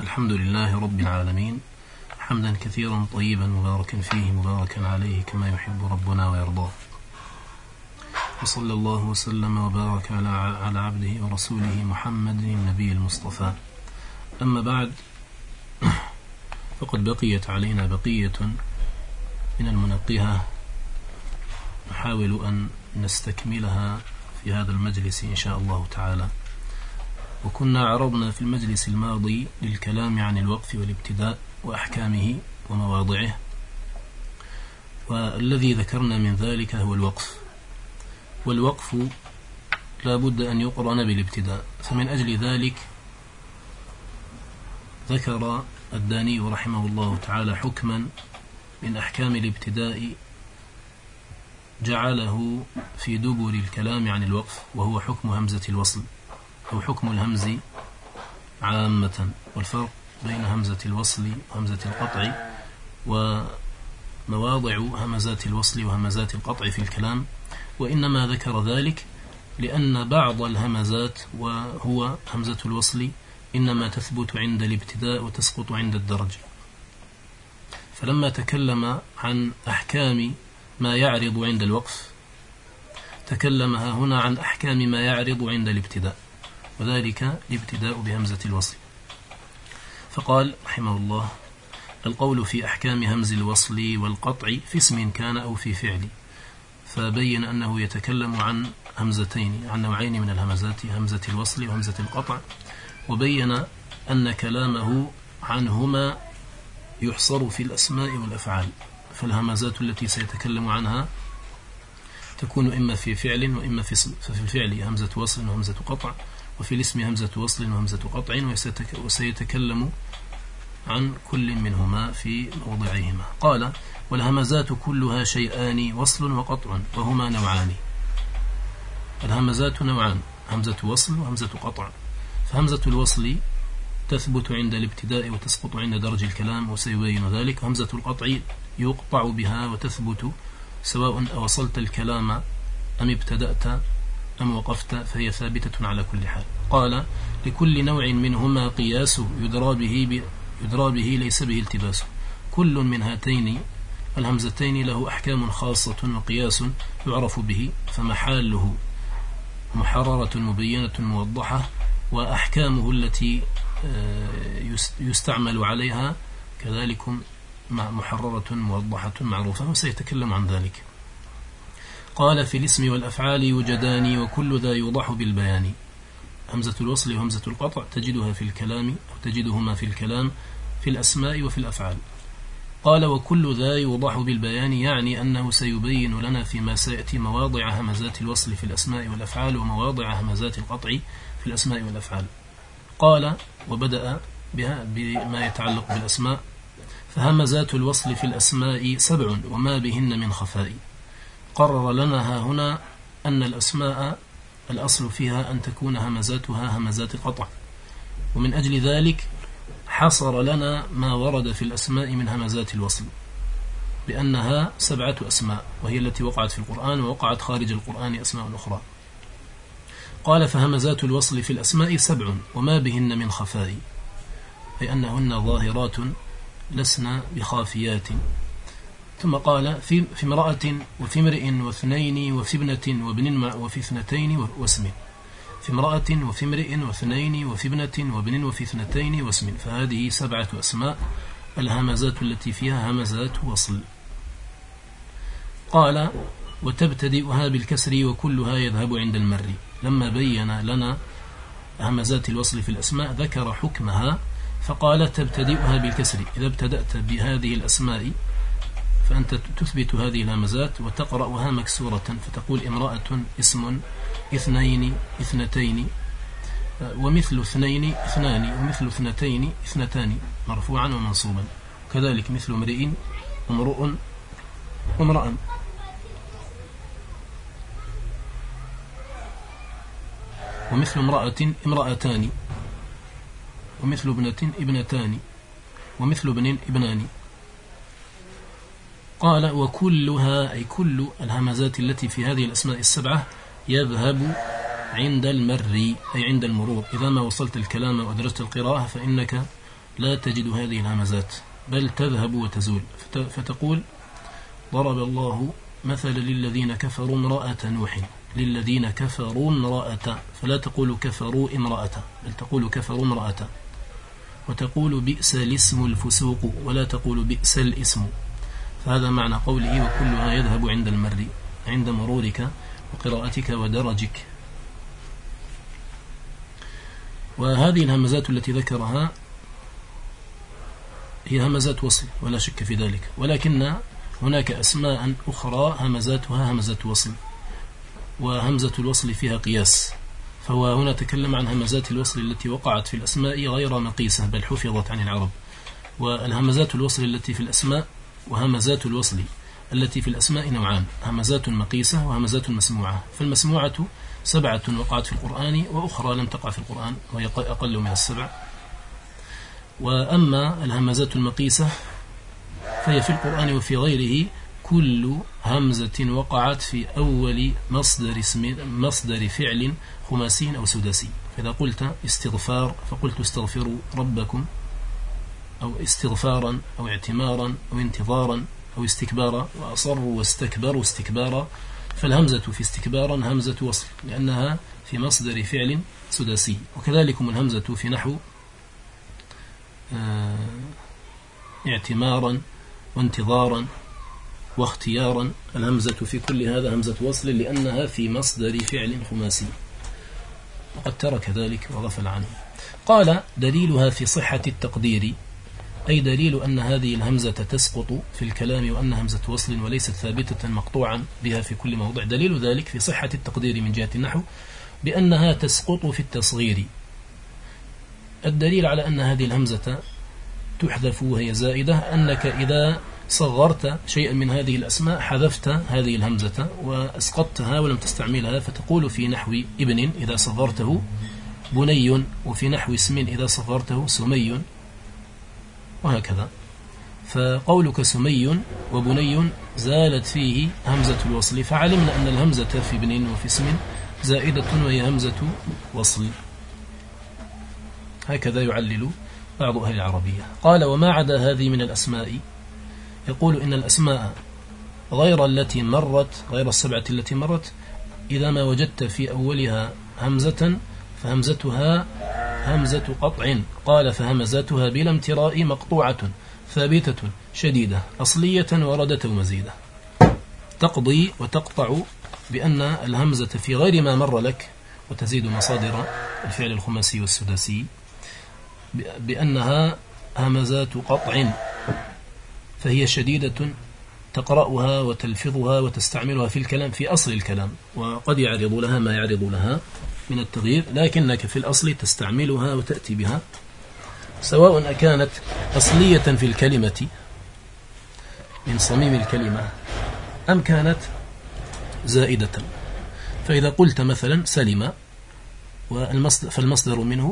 الحمد لله رب العالمين، حمدا كثيرا طيبا مباركا فيه مباركا عليه كما يحب ربنا ويرضاه، وصلى الله وسلم وبارك على عبده ورسوله محمد النبي المصطفى. أما بعد، فقد بقيت علينا بقية من المنقهة نحاول أن نستكملها في هذا المجلس إن شاء الله تعالى. وكنا عرضنا في المجلس الماضي للكلام عن الوقف والابتداء وأحكامه ومواضعه، والذي ذكرنا من ذلك هو الوقف. والوقف لا بد أن يقرن بالابتداء، فمن أجل ذلك ذكر الداني رحمه الله تعالى حكما من أحكام الابتداء جعله في دبر الكلام عن الوقف، وهو حكم همزة الوصل أو حكم الهمز عامة، والفرق بين همزة الوصل وهمزة القطع ومواضع همزات الوصل وهمزات القطع في الكلام. وإنما ذكر ذلك لأن بعض الهمزات وهو همزة الوصل إنما تثبت عند الابتداء وتسقط عند الدرج، فلما تكلم عن أحكام ما يعرض عند الوقف تكلمها هنا عن أحكام ما يعرض عند الابتداء، وذلك الابتداء بهمزة الوصل. فقال رحمه الله: القول في أحكام همز الوصل والقطع في اسم كان أو في فعل. فبين أنه يتكلم عن همزتين، عن نوعين من الهمزات، همزة الوصل وهمزة القطع، وبين أن كلامه عنهما يحصر في الأسماء والأفعال. فالهمزات التي سيتكلم عنها تكون إما في فعل وإما في اسم، ففي الفعل همزة وصل وهمزة قطع، وفي الاسم همزة وصل وهمزة قطع، وسيتكلم عن كل منهما في موضعهما. قال: والهمزات كلها شيئان، وصل وقطع، وهما نوعان. الهمزات نوعان، همزة وصل وهمزة قطع. فهمزة الوصل تثبت عند الابتداء وتسقط عند درج الكلام، وسيبين ذلك. همزة القطع يقطع بها وتثبت سواء أوصلت الكلام أم ابتدأت أم وقفت، فهي ثابتة على كل حال. قال: لكل نوع منهما قياس يدرى به ليس به التباس. كل من هاتين الهمزتين له أحكام خاصة وقياس يعرف به، فمحاله محررة مبينة موضحة، وأحكامه التي يستعمل عليها كذلك محررة موضحة معروفة، وسيتكلم عن ذلك. قال: في الاسم والأفعال يوجدان، وكل ذا يوضح بالبيان. همزة الوصل وهمزة القطع تجدها في الكلام، أو تجدهما في الكلام في الأسماء وفي الأفعال. قال: وكل ذا يوضح بالبيان، يعني أنه سيبين لنا فيما سيأتي مواضع همزات الوصل في الأسماء والأفعال ومواضع همزات القطع في الأسماء والأفعال. قال: وبدأ بما يتعلق بالأسماء. فهمزات الوصل في الأسماء 7 وما بهن من خفاء. قرر لنا هنا أن الأسماء الأصل فيها أن تكون همزاتها همزات قطع، ومن أجل ذلك حصر لنا ما ورد في الأسماء من همزات الوصل بأنها 7 أسماء، وهي التي وقعت في القرآن، ووقعت خارج القرآن أسماء أخرى. قال: فهمزات الوصل في الأسماء 7 وما بهن من خفاء، أي أنهن ظاهرات لسنا بخافيات. ثم قال: في امرأة وفي امرئ واثنين وفي ابنة وابن وفي اثنتين واسم. في امرأة وفي امرئ واثنين وفي ابنة وابن وفي اثنتين واسم. فهذه 7 أسماء الهمزات التي فيها همزات وصل. قال: وتبتدئها بالكسر وكلها يذهب عند المر. لما بين لنا همزات الوصل في الأسماء ذكر حكمها، فقال: تبتدئها بالكسر. إذا ابتدأت بهذه الأسماء فأنت تثبت هذه الهمزات وتقرأها مكسورة، فتقول: امرأة اسم، اثنين اثنتين، ومثل اثنين اثنان، ومثل اثنتين اثنتان، مرفوعا ومنصوبا. كذلك مثل امرئ امرؤ وامرأ. ومثل امرأة امرأتان، ومثل ابنة ابنتان، ومثل ابن ابنان. قال: وكلها، أي كل الهمزات التي في هذه الأسماء 7 يذهب عند المر، أي عند المرور. إذا ما وصلت الكلام وأدرجت القراءة فإنك لا تجد هذه الهمزات، بل تذهب وتزول، فتقول ضرب الله مثل للذين كفروا امرأة نوح، للذين كفروا امرأة، فلا تقول كفروا امرأة، بل تقول كفروا امرأة. وتقول بئس الاسم الفسوق، ولا تقول بئس الاسم. فهذا معنى قوله وكلها يذهب عند المر، عند مرورك وقراءتك ودرجك. وهذه الهمزات التي ذكرها هي همزات وصل ولا شك في ذلك، ولكن هناك أسماء أخرى همزاتها همزة وصل، وهمزة الوصل فيها قياس. فهو هنا تكلم عن همزات الوصل التي وقعت في الأسماء غير مقيسة بل حفظت عن العرب. والهمزات الوصل التي في الأسماء وهمزات الوصل التي في الأسماء نوعان، همزات مقيسة وهمزات مسموعة. فالمسموعة 7 وقعت في القرآن، وأخرى لم تقع في القرآن وهي أقل من 7. وأما الهمزات المقيسة فهي في القرآن وفي غيره كل همزة وقعت في أول مصدر فعل خماسي أو سداسي. فإذا قلت استغفار فقلت استغفروا ربكم، أو استغفارا أو اعتمارا أو انتظارا أو استكبارا، وأصروا واستكبروا استكبارا، فالهمزة في استكبارا همزة وصل لأنها في مصدر فعل سداسي. وكذلك الهمزة في نحو اعتمارا وانتظارا واختيارا، الهمزة في كل هذا همزة وصل لأنها في مصدر فعل خماسي، وقد ترك ذلك وغفل عنه. قال دليلها في صحة التقدير، أي دليل أن هذه الهمزة تسقط في الكلام وأن همزة وصل وليست ثابتة مقطوعا بها في كل موضع. دليل ذلك في صحة التقدير من جهة النحو بأنها تسقط في التصغير. الدليل على أن هذه الهمزة تحذف وهي زائدة أنك إذا صغرت شيئا من هذه الأسماء حذفت هذه الهمزة وأسقطتها ولم تستعملها، فتقول في نحو ابن إذا صغرته بني، وفي نحو اسم إذا صغرته سمي، وهكذا. فقولك سمي وبني زالت فيه همزة الوصل، فعلمنا أن الهمزة في ابن وفي اسم زائدة وهي همزة وصل. هكذا يعلل بعض أهل العربية. قال وما عدا هذه من الأسماء، يقول إن الأسماء غير التي مرت، غير 7 التي مرت، إذا ما وجدت في أولها همزة فهمزتها همزة قطع. قال فهمزاتها بلا امتراء مقطوعة ثابتة شديدة أصلية وردة ومزيدة. تقضي وتقطع بأن الهمزة في غير ما مر لك، وتزيد مصادر الفعل الخماسي والسداسي بأنها همزات قطع، فهي شديدة تقرأها وتلفظها وتستعملها في الكلام في أصل الكلام، وقد يعرض لها ما يعرض لها من التغيير، لكنك في الأصل تستعملها وتأتي بها، سواء أكانت أصلية في الكلمة من صميم الكلمة أم كانت زائدة. فإذا قلت مثلا سلم فالمصدر منه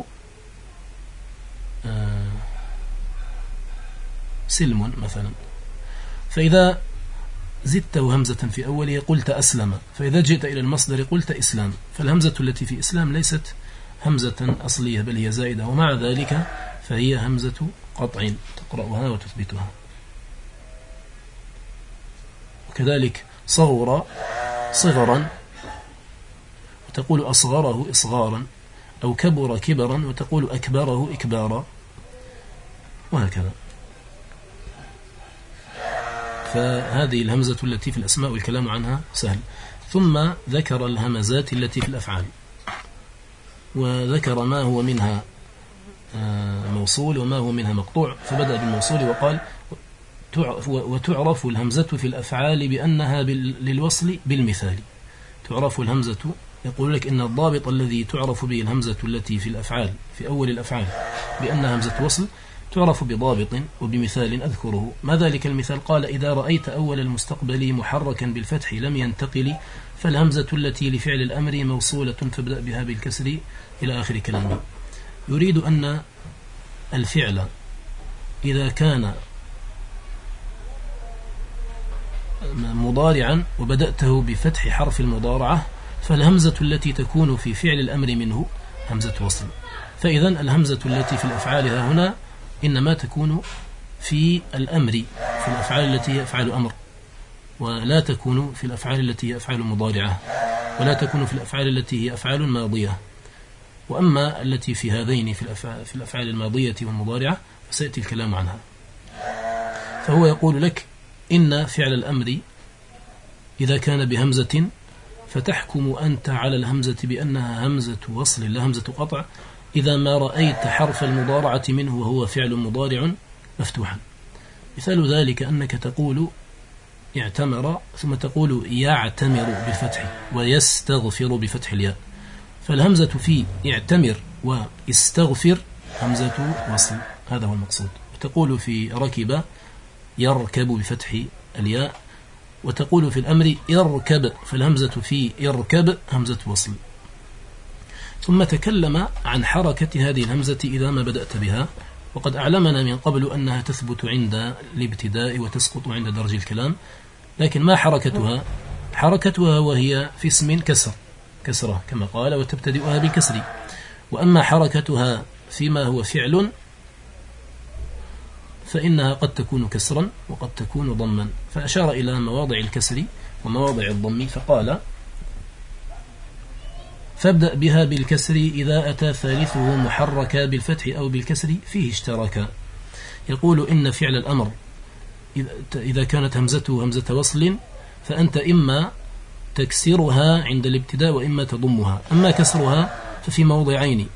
سلم مثلا، فإذا زدته همزة في أوله قلت أسلم، فإذا جئت إلى المصدر قلت إسلام، فالهمزة التي في إسلام ليست همزة أصلية بل هي زائدة، ومع ذلك فهي همزة قطع تقرأها وتثبتها. وكذلك صغر صغرا وتقول أصغره إصغارا، أو كبر كبرا وتقول أكبره إكبارا، وهكذا. فهذه الهمزة التي في الأسماء والكلام عنها سهل. ثم ذكر الهمزات التي في الأفعال، وذكر ما هو منها موصول وما هو منها مقطوع، فبدأ بالموصول وقال وتعرف الهمزة في الأفعال بأنها للوصل بالمثال. تعرف الهمزة، يقول لك إن الضابط الذي تعرف به الهمزة التي في الأفعال في أول الأفعال بأنها همزة وصل تعرف بضابط وبمثال أذكره. ما ذلك المثال؟ قال إذا رأيت أول المستقبل محركا بالفتح لم ينتقل، فالهمزة التي لفعل الأمر موصولة فابدأ بها بالكسر إلى آخر كلامه. يريد أن الفعل إذا كان مضارعا وبدأته بفتح حرف المضارعة فالهمزة التي تكون في فعل الأمر منه همزة وصل. فإذا الهمزة التي في الأفعال هنا إنما تكون في الأمر، في الأفعال التي هي أفعال أمر، ولا تكون في الأفعال التي هي أفعال مضارعة، ولا تكون في الأفعال التي هي أفعال ماضية. وأما التي في هذين في الأفعال الماضية والمضارعة فسيأتي الكلام عنها. فهو يقول لك إن فعل الأمر إذا كان بهمزة فتحكم أنت على الهمزة بأنها همزة وصل لا همزة قطع إذا ما رأيت حرف المضارعة منه وهو فعل مضارع مفتوحا. مثال ذلك أنك تقول اعتمر ثم تقول يعتمر بالفتح ويستغفر بفتح الياء، فالهمزة في اعتمر واستغفر همزة وصل، هذا هو المقصود. وتقول في ركب يركب بفتح الياء، وتقول في الأمر اركب، فالهمزة في اركب همزة وصل. ثم تكلم عن حركة هذه الهمزة إذا ما بدأت بها، وقد أعلمنا من قبل أنها تثبت عند الابتداء وتسقط عند درج الكلام. لكن ما حركتها؟ حركتها وهي في اسم كسرة كما قال وتبتدئها بالكسر. وأما حركتها فيما هو فعل فإنها قد تكون كسرا وقد تكون ضما، فأشار إلى مواضع الكسر ومواضع الضم فقال فابدأ بها بالكسر إذا أتى ثالثه محركا بالفتح أو بالكسر فيه اشتراكا. يقول إن فعل الأمر إذا كانت همزته همزة وصل فأنت إما تكسرها عند الابتداء وإما تضمها. أما كسرها ففي موضعين،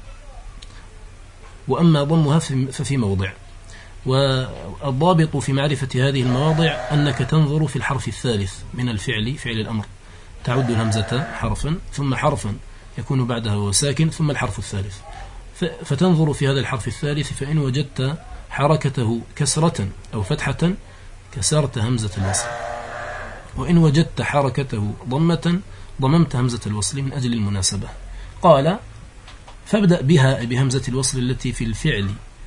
وأما ضمها ففي موضع. والضابط في معرفة هذه المواضع أنك تنظر في الحرف الثالث من الفعل، فعل الأمر، تعد الهمزة حرفا ثم حرفا يكون بعدها وساكن ثم الحرف الثالث، فتنظر في هذا الحرف الثالث، فإن وجدت حركته كسرة أو فتحة كسرت همزة الوصل، وإن وجدت حركته ضمة ضممت همزة الوصل من أجل المناسبة. قال فابدأ بها بهمزة الوصل التي في الفعل،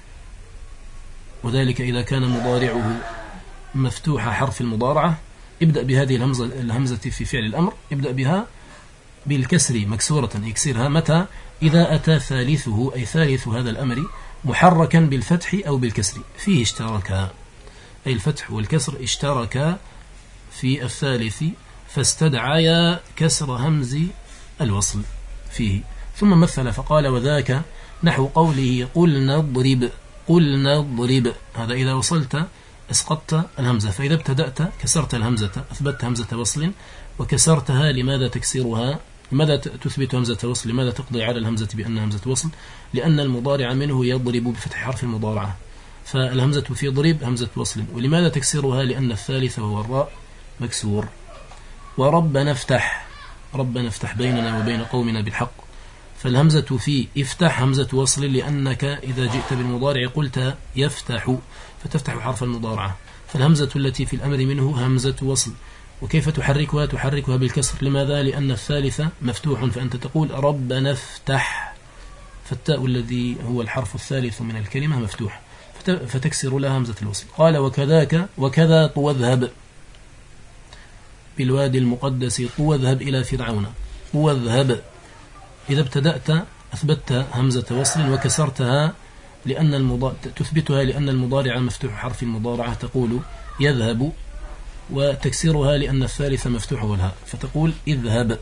وذلك إذا كان مضارعه مفتوح حرف المضارعة. ابدأ بهذه الهمزة في فعل الأمر، ابدأ بها بالكسر مكسورة، يكسرها متى؟ إذا أتى ثالثه أي ثالث هذا الأمر محركا بالفتح أو بالكسر فيه اشتركا، أي الفتح والكسر اشتركا في الثالث فاستدعيا كسر همز الوصل فيه. ثم مثل فقال وذاك نحو قوله قلنا اضرب، هذا إذا وصلت اسقطت الهمزة، فإذا ابتدأت كسرت الهمزة، أثبت همزة وصل وكسرتها. لماذا تكسرها؟ لماذا تثبت همزة وصل؟ لماذا تقضي على الهمزة بأنها همزة وصل؟ لأن المضارع منه يضرب بفتح حرف المضارعة، فالهمزة في ضرب همزة وصل. ولماذا تكسرها؟ لأن الثالث وهو الراء مكسور. وربنا افتح، ربنا افتح بيننا وبين قومنا بالحق، فالهمزة في افتح همزة وصل، لأنك إذا جئت بالمضارع قلت يفتح فتفتح حرف المضارعة، فالهمزة التي في الأمر منه همزة وصل. وكيف تحركها؟ تحركها بالكسر. لماذا؟ لأن الثالث مفتوح، فأنت تقول ربنا افتح، فالتاء الذي هو الحرف الثالث من الكلمة مفتوح، فتكسر لها همزة الوصل. قال وكذا طو اذهب بالوادي المقدس، طو اذهب إلى فرعون، طو اذهب إذا ابتدأت أثبتت همزة وصل وكسرتها تثبتها لأن المضارع مفتوح حرف المضارعة، تقول يذهب، وتكسرها لأن الثالث مفتوح والهاء، فتقول اذهب.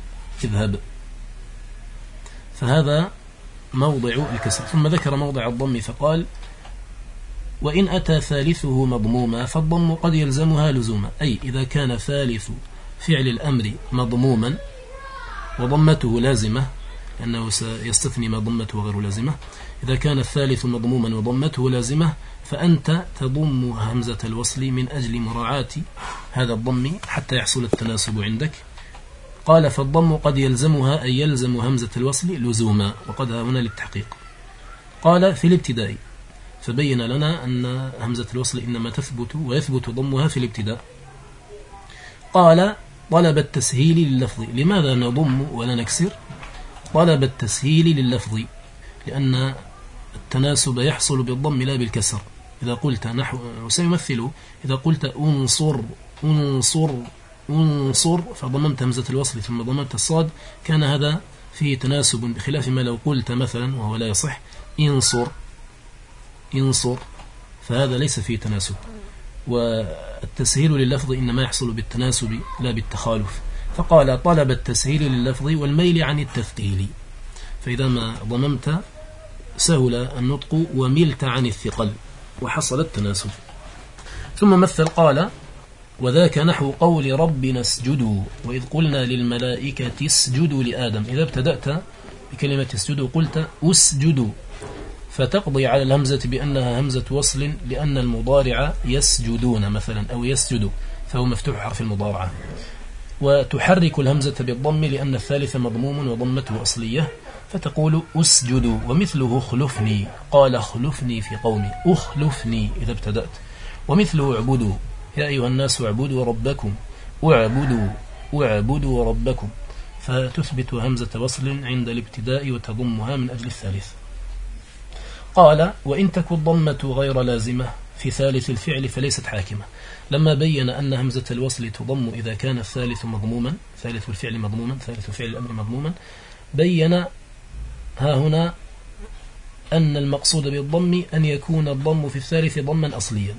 فهذا موضع الكسر. ثم ذكر موضع الضم فقال وإن أتى ثالثه مضموما فالضم قد يلزمها لزوما، أي إذا كان ثالث فعل الأمر مضموما وضمته لازمة، لأنه سيستثني ما ضمته غير لازمة، إذا كان الثالث مضموما وضمته لازمة فأنت تضم همزة الوصل من أجل مراعاة هذا الضم حتى يحصل التناسب عندك. قال فالضم قد يلزمها أي يلزم همزة الوصل لزوما، وقد هنا للتحقيق. قال في الابتداء، فبين لنا أن همزة الوصل إنما تثبت ويثبت ضمها في الابتداء. قال طلب التسهيل لللفظ، لماذا نضم ولا نكسر؟ طلب التسهيل لللفظ لأن التناسب يحصل بالضم لا بالكسر. إذا قلت نحو وسيمثل، إذا قلت انصر فضممت همزة الوصل ثم ضممت الصاد، كان هذا فيه تناسب، بخلاف ما لو قلت مثلا وهو لا يصح انصر فهذا ليس فيه تناسب، والتسهيل لللفظ إنما يحصل بالتناسب لا بالتخالف. فقال طلب التسهيل لللفظ والميل عن التثقيل، فإذا ما ضممت سهل النطق وملت عن الثقل وحصل التناسب. ثم مثل قال وذاك نحو قول ربنا اسجدوا وإذ قلنا للملائكة اسجدوا لآدم. إذا ابتدأت بكلمة اسجدوا قلت اسجدوا، فتقضي على الهمزة بأنها همزة وصل، لأن المضارع يسجدون مثلا أو يسجد فهو مفتوح حرف المضارعة، وتحرك الهمزة بالضم لأن الثالث مضموم وضمته أصلية، فتقول أسجدوا. ومثله خلفني، قال خلفني في قومي، أخلفني إذا ابتدأت. ومثله اعبدوا، يا أيها الناس اعبدوا ربكم، اعبدوا ربكم، فتثبت همزة وصل عند الابتداء وتضمها من أجل الثالث. قال وإن تكن الضمة غير لازمة في ثالث الفعل فليست حاكمة. لما بين أن همزة الوصل تضم إذا كان الثالث مضموما، ثالث الفعل مضموما، ثالث فعل الأمر مضموما، بين ها هنا أن المقصود بالضم أن يكون الضم في الثالث ضما أصليا،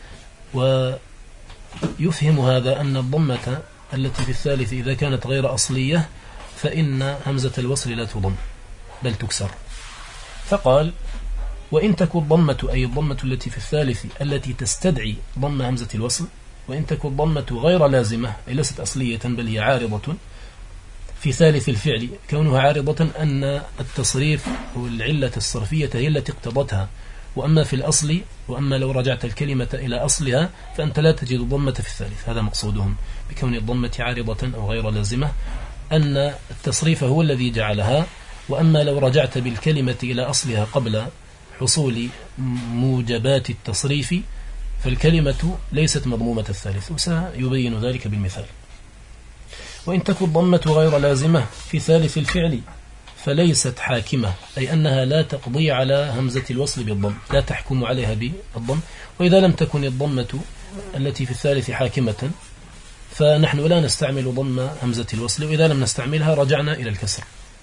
ويفهم هذا أن الضمة التي في الثالث إذا كانت غير أصلية فإن همزة الوصل لا تضم بل تكسر. فقال وإن تكن الضمة، أي الضمة التي في الثالث التي تستدعي ضم همزة الوصل، وإن تكن الضمة غير لازمة أي ليست أصلية بل هي عارضة في ثالث الفعل. كونها عارضة أن التصريف والعلة الصرفية هي التي اقتضتها، وأما في الأصل، وأما لو رجعت الكلمة إلى أصلها فأنت لا تجد الضمة في الثالث. هذا مقصودهم بكون الضمة عارضة أو غير لازمة، أن التصريف هو الذي جعلها، وأما لو رجعت بالكلمة إلى أصلها قبل حصول موجبات التصريف فالكلمة ليست مضمومة الثالث، وسيبين ذلك بالمثال. وإن تكن الضمة غير لازمة في ثالث الفعل فليست حاكمة، أي أنها لا تقضي على همزة الوصل بالضم، لا تحكم عليها بالضم. وإذا لم تكن الضمة التي في الثالث حاكمة فنحن لا نستعمل ضم همزة الوصل، وإذا لم نستعملها رجعنا إلى الكسر.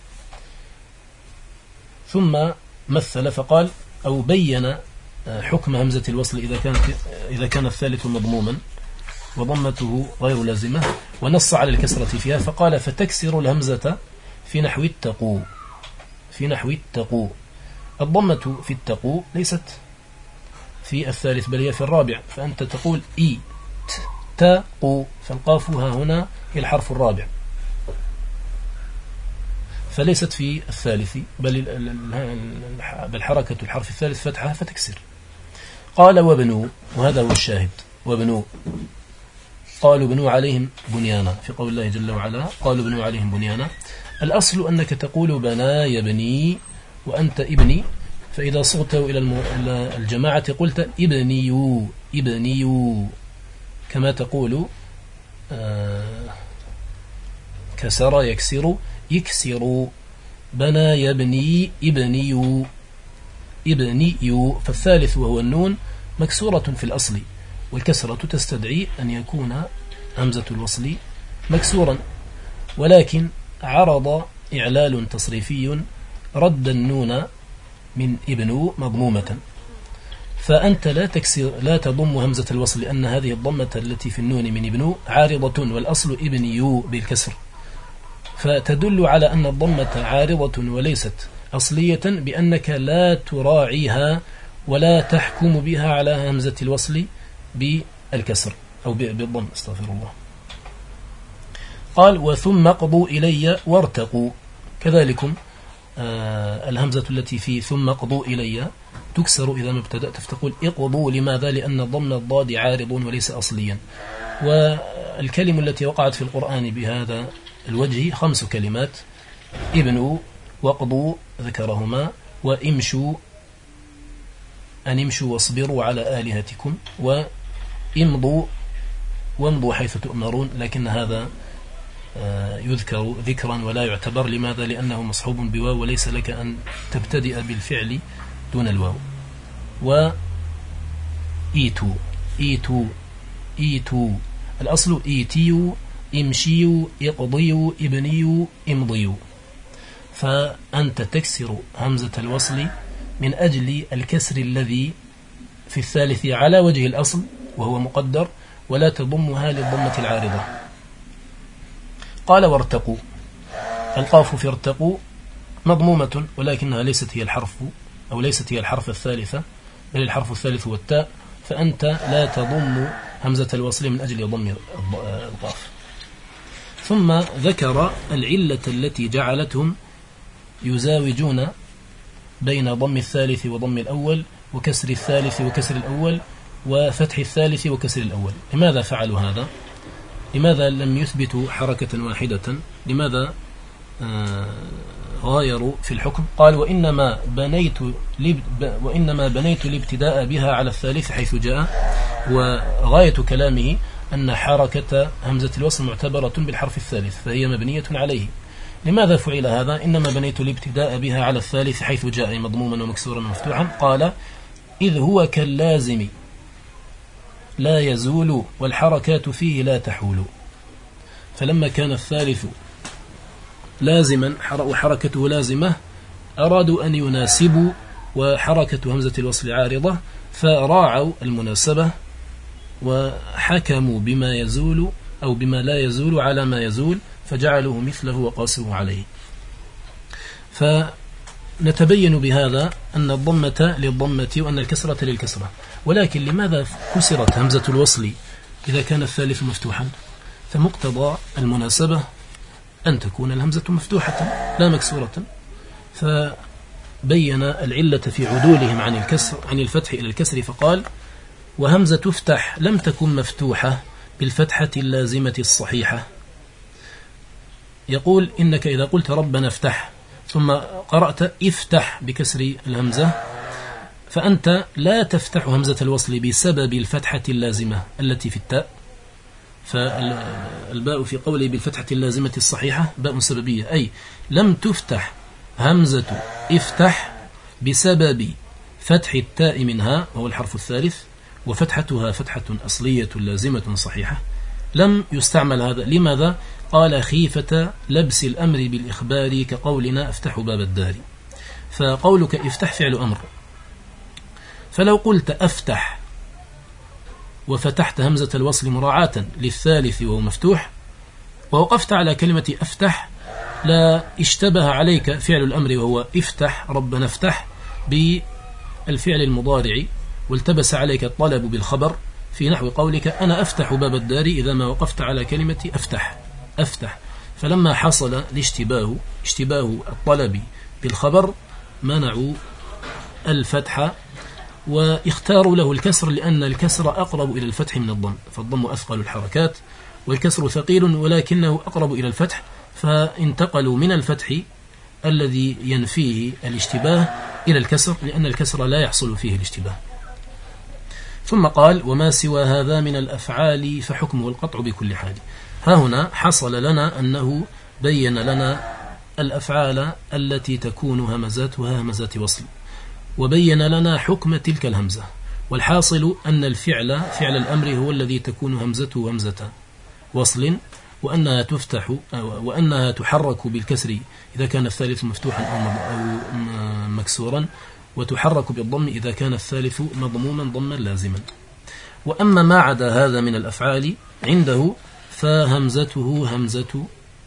ثم مثل فقال أو بين حكم همزة الوصل إذا كان الثالث مضموما وضمته غير لازمة، ونص على الكسرة فيها، فقال فتكسر الهمزة في نحو التقو. في نحو التقو، الضمة في التقو ليست في الثالث بل هي في الرابع، فأنت تقول إي تقو، فالقاف هنا هي الحرف الرابع، فليست في الثالث بل حركة الحرف الثالث فتحة فتكسر. قال وبنوا، وهذا هو الشاهد، وبنوا قالوا بنوا عليهم بنيانا، في قول الله جل وعلا قالوا بنوا عليهم بنيانا. الأصل أنك تقول بنا يبني وأنت ابني، فإذا صغت إلى الجماعة قلت ابنيو ابنيو، كما تقول كسر يكسر يكسر، بنا يبني ابنيو ابنيو. فالثالث وهو النون مكسورة في الأصل، والكسرة تستدعي أن يكون همزة الوصل مكسورا، ولكن عرض إعلال تصريفي رد النون من ابن مضمومة، فأنت لا تضم همزة الوصل، لأن هذه الضمة التي في النون من ابن عارضة، والأصل ابنيو بالكسر، فتدل على أن الضمة عارضة وليست أصلية بأنك لا تراعيها ولا تحكم بها على همزة الوصل بالكسر أو بالضم، استغفر الله. قال وثم اقضوا إلي وارتقوا، كذلكم الهمزة التي في ثم اقضوا إلي تكسر إذا ما ابتدأت، فتقول اقضوا. لماذا؟ لأن ضم الضاد عارض وليس أصليا. والكلمة التي وقعت في القرآن بهذا الوجه 5 كلمات: ابنوا، واقضوا ذكرهما، وامشوا أن امشوا واصبروا على آلهتكم، وامضوا وامضوا حيث تؤمرون، لكن هذا يذكر ذكرا ولا يعتبر. لماذا؟ لأنه مصحوب بواو، وليس لك أن تبتدئ بالفعل دون الواو. وإيتوا إيتوا إيتوا، الأصل إيتيوا امشيوا اقضيوا ابنيوا امضيوا، فأنت تكسر همزة الوصل من أجل الكسر الذي في الثالث على وجه الأصل وهو مقدر ولا تضمها للضمة العارضة. قال وارتقوا، القاف في ارتقوا مضمومة ولكنها ليست هي الحرف أو ليست هي الحرف الثالثة بل الحرف الثالث والتاء، فأنت لا تضم همزة الوصل من أجل ضم القاف. ثم ذكر العلة التي جعلتهم يزاوجون بين ضم الثالث وضم الأول وكسر الثالث وكسر الأول وفتح الثالث وكسر الأول. لماذا فعلوا هذا؟ لماذا لم يثبتوا حركة واحدة؟ لماذا غايروا في الحكم؟ قال وإنما بنيت الابتداء بها على الثالث حيث جاء، وغاية كلامه أن حركة همزة الوصل معتبرة بالحرف الثالث فهي مبنية عليه. لماذا فعل هذا؟ إنما بنيت الابتداء بها على الثالث حيث جاء مضموما ومكسورا ومفتوحا. قال إذ هو كاللازم لا يزول والحركات فيه لا تحول، فلما كان الثالث لازما وحركته لازمة أرادوا أن يناسبوا وحركة همزة الوصل عارضة فراعوا المناسبة وحكموا بما يزول أو بما لا يزول على ما يزول فجعلوه مثله وقاسوه عليه. فنتبين بهذا أن الضمة للضمة وأن الكسرة للكسرة. ولكن لماذا كسرت همزة الوصل إذا كان الثالث مفتوحا؟ فمقتضى المناسبة أن تكون الهمزة مفتوحة لا مكسورة، فبين العلة في عدولهم عن الفتح إلى الكسر فقال وهمزة افتح لم تكن مفتوحة بالفتحة اللازمة الصحيحة. يقول إنك إذا قلت ربنا افتح ثم قرأت افتح بكسر الهمزة فأنت لا تفتح همزة الوصل بسبب الفتحة اللازمة التي في التاء، فالباء في قوله بالفتحة اللازمة الصحيحة باء سببية، أي لم تفتح همزة افتح بسبب فتح التاء منها وهو الحرف الثالث وفتحتها فتحة أصلية لازمة صحيحة. لم يستعمل هذا. لماذا؟ قال خيفة لبس الأمر بالإخبار كقولنا افتح باب الدار، فقولك افتح فعل أمر، فلو قلت أفتح وفتحت همزة الوصل مراعاة للثالث وهو مفتوح ووقفت على كلمة أفتح لا اشتبه عليك فعل الأمر وهو افتح ربنا افتح بالفعل المضارع والتبس عليك الطلب بالخبر في نحو قولك أنا أفتح باب الدار إذا ما وقفت على كلمة أفتح. فلما حصل الاشتباه اشتباه الطلب بالخبر منعوا الفتح واختاروا له الكسر لأن الكسر أقرب إلى الفتح من الضم، فالضم أثقل الحركات والكسر ثقيل ولكنه أقرب إلى الفتح، فانتقلوا من الفتح الذي ينفيه الاشتباه إلى الكسر لأن الكسر لا يحصل فيه الاشتباه. ثم قال وما سوى هذا من الأفعال فحكمه القطع بكل حال. ها هنا حصل لنا أنه بين لنا الأفعال التي تكون همزاتها همزات وصل وبين لنا حكم تلك الهمزة، والحاصل أن الفعل فعل الأمر هو الذي تكون همزته همزة وصل وأنها تفتح وأنها تحرك بالكسر إذا كان الثالث مفتوحا أو مكسورا وتحرك بالضم إذا كان الثالث مضموما ضما لازما. وأما ما عدا هذا من الأفعال عنده فهمزته همزة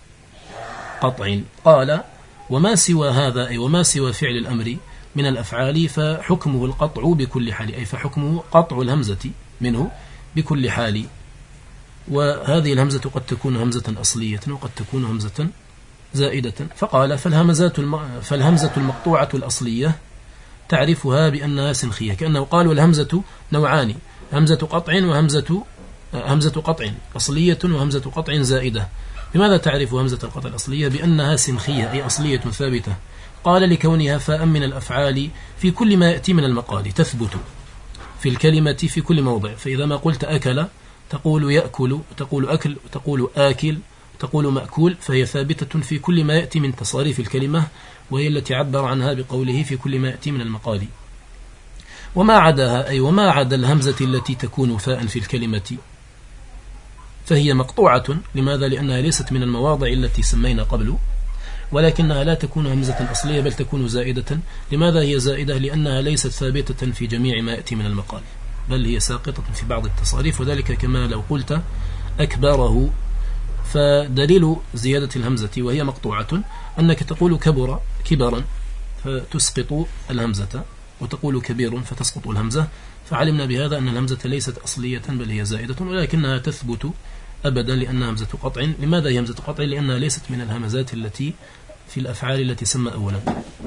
قطع. قال وما سوى هذا أي وما سوى فعل الأمر من الأفعال فحكمه القطع بكل حال، أي فحكمه قطع الهمزة منه بكل حال. وهذه الهمزة قد تكون همزة أصلية وقد تكون همزة زائدة. فقال فالهمزة المقطوعة الأصلية تعرفها بأنها سنخية، كأنه قال والهمزة نوعان، همزة قطع همزة قطع أصلية وهمزة قطع زائدة. لماذا تعرف همزة القطع الأصلية؟ بأنها سنخية أي أصلية ثابتة. قال لكونها فاء من الأفعال في كل ما يأتي من المقال تثبت في الكلمة في كل موضع، فإذا ما قلت أكل تقول يأكل، تقول أكل، تقول آكل، تقول مأكول، فهي ثابتة في كل ما يأتي من تصاريف الكلمة وهي التي عبر عنها بقوله في كل ما يأتي من المقال. وما عداها أي وما عدا الهمزة التي تكون فاء في الكلمة فهي مقطوعة. لماذا؟ لأنها ليست من المواضع التي سمينا قبل. ولكنها لا تكون همزة أصلية بل تكون زائدة. لماذا هي زائدة؟ لأنها ليست ثابتة في جميع ما يأتي من المقال، بل هي ساقطة في بعض التصاريف. وذلك كما لو قلت أكبره، فدليل زيادة الهمزة وهي مقطوعة أنك تقول كبر كبرا فتسقط الهمزة، وتقول كبير فتسقط الهمزة. فعلمنا بهذا أن الهمزة ليست أصلية بل هي زائدة، ولكنها تثبت أبدا لأنها همزة قطع. لماذا هي همزة قطع؟ لأنها ليست من الهمزات التي في الأفعال التي سمى أولا.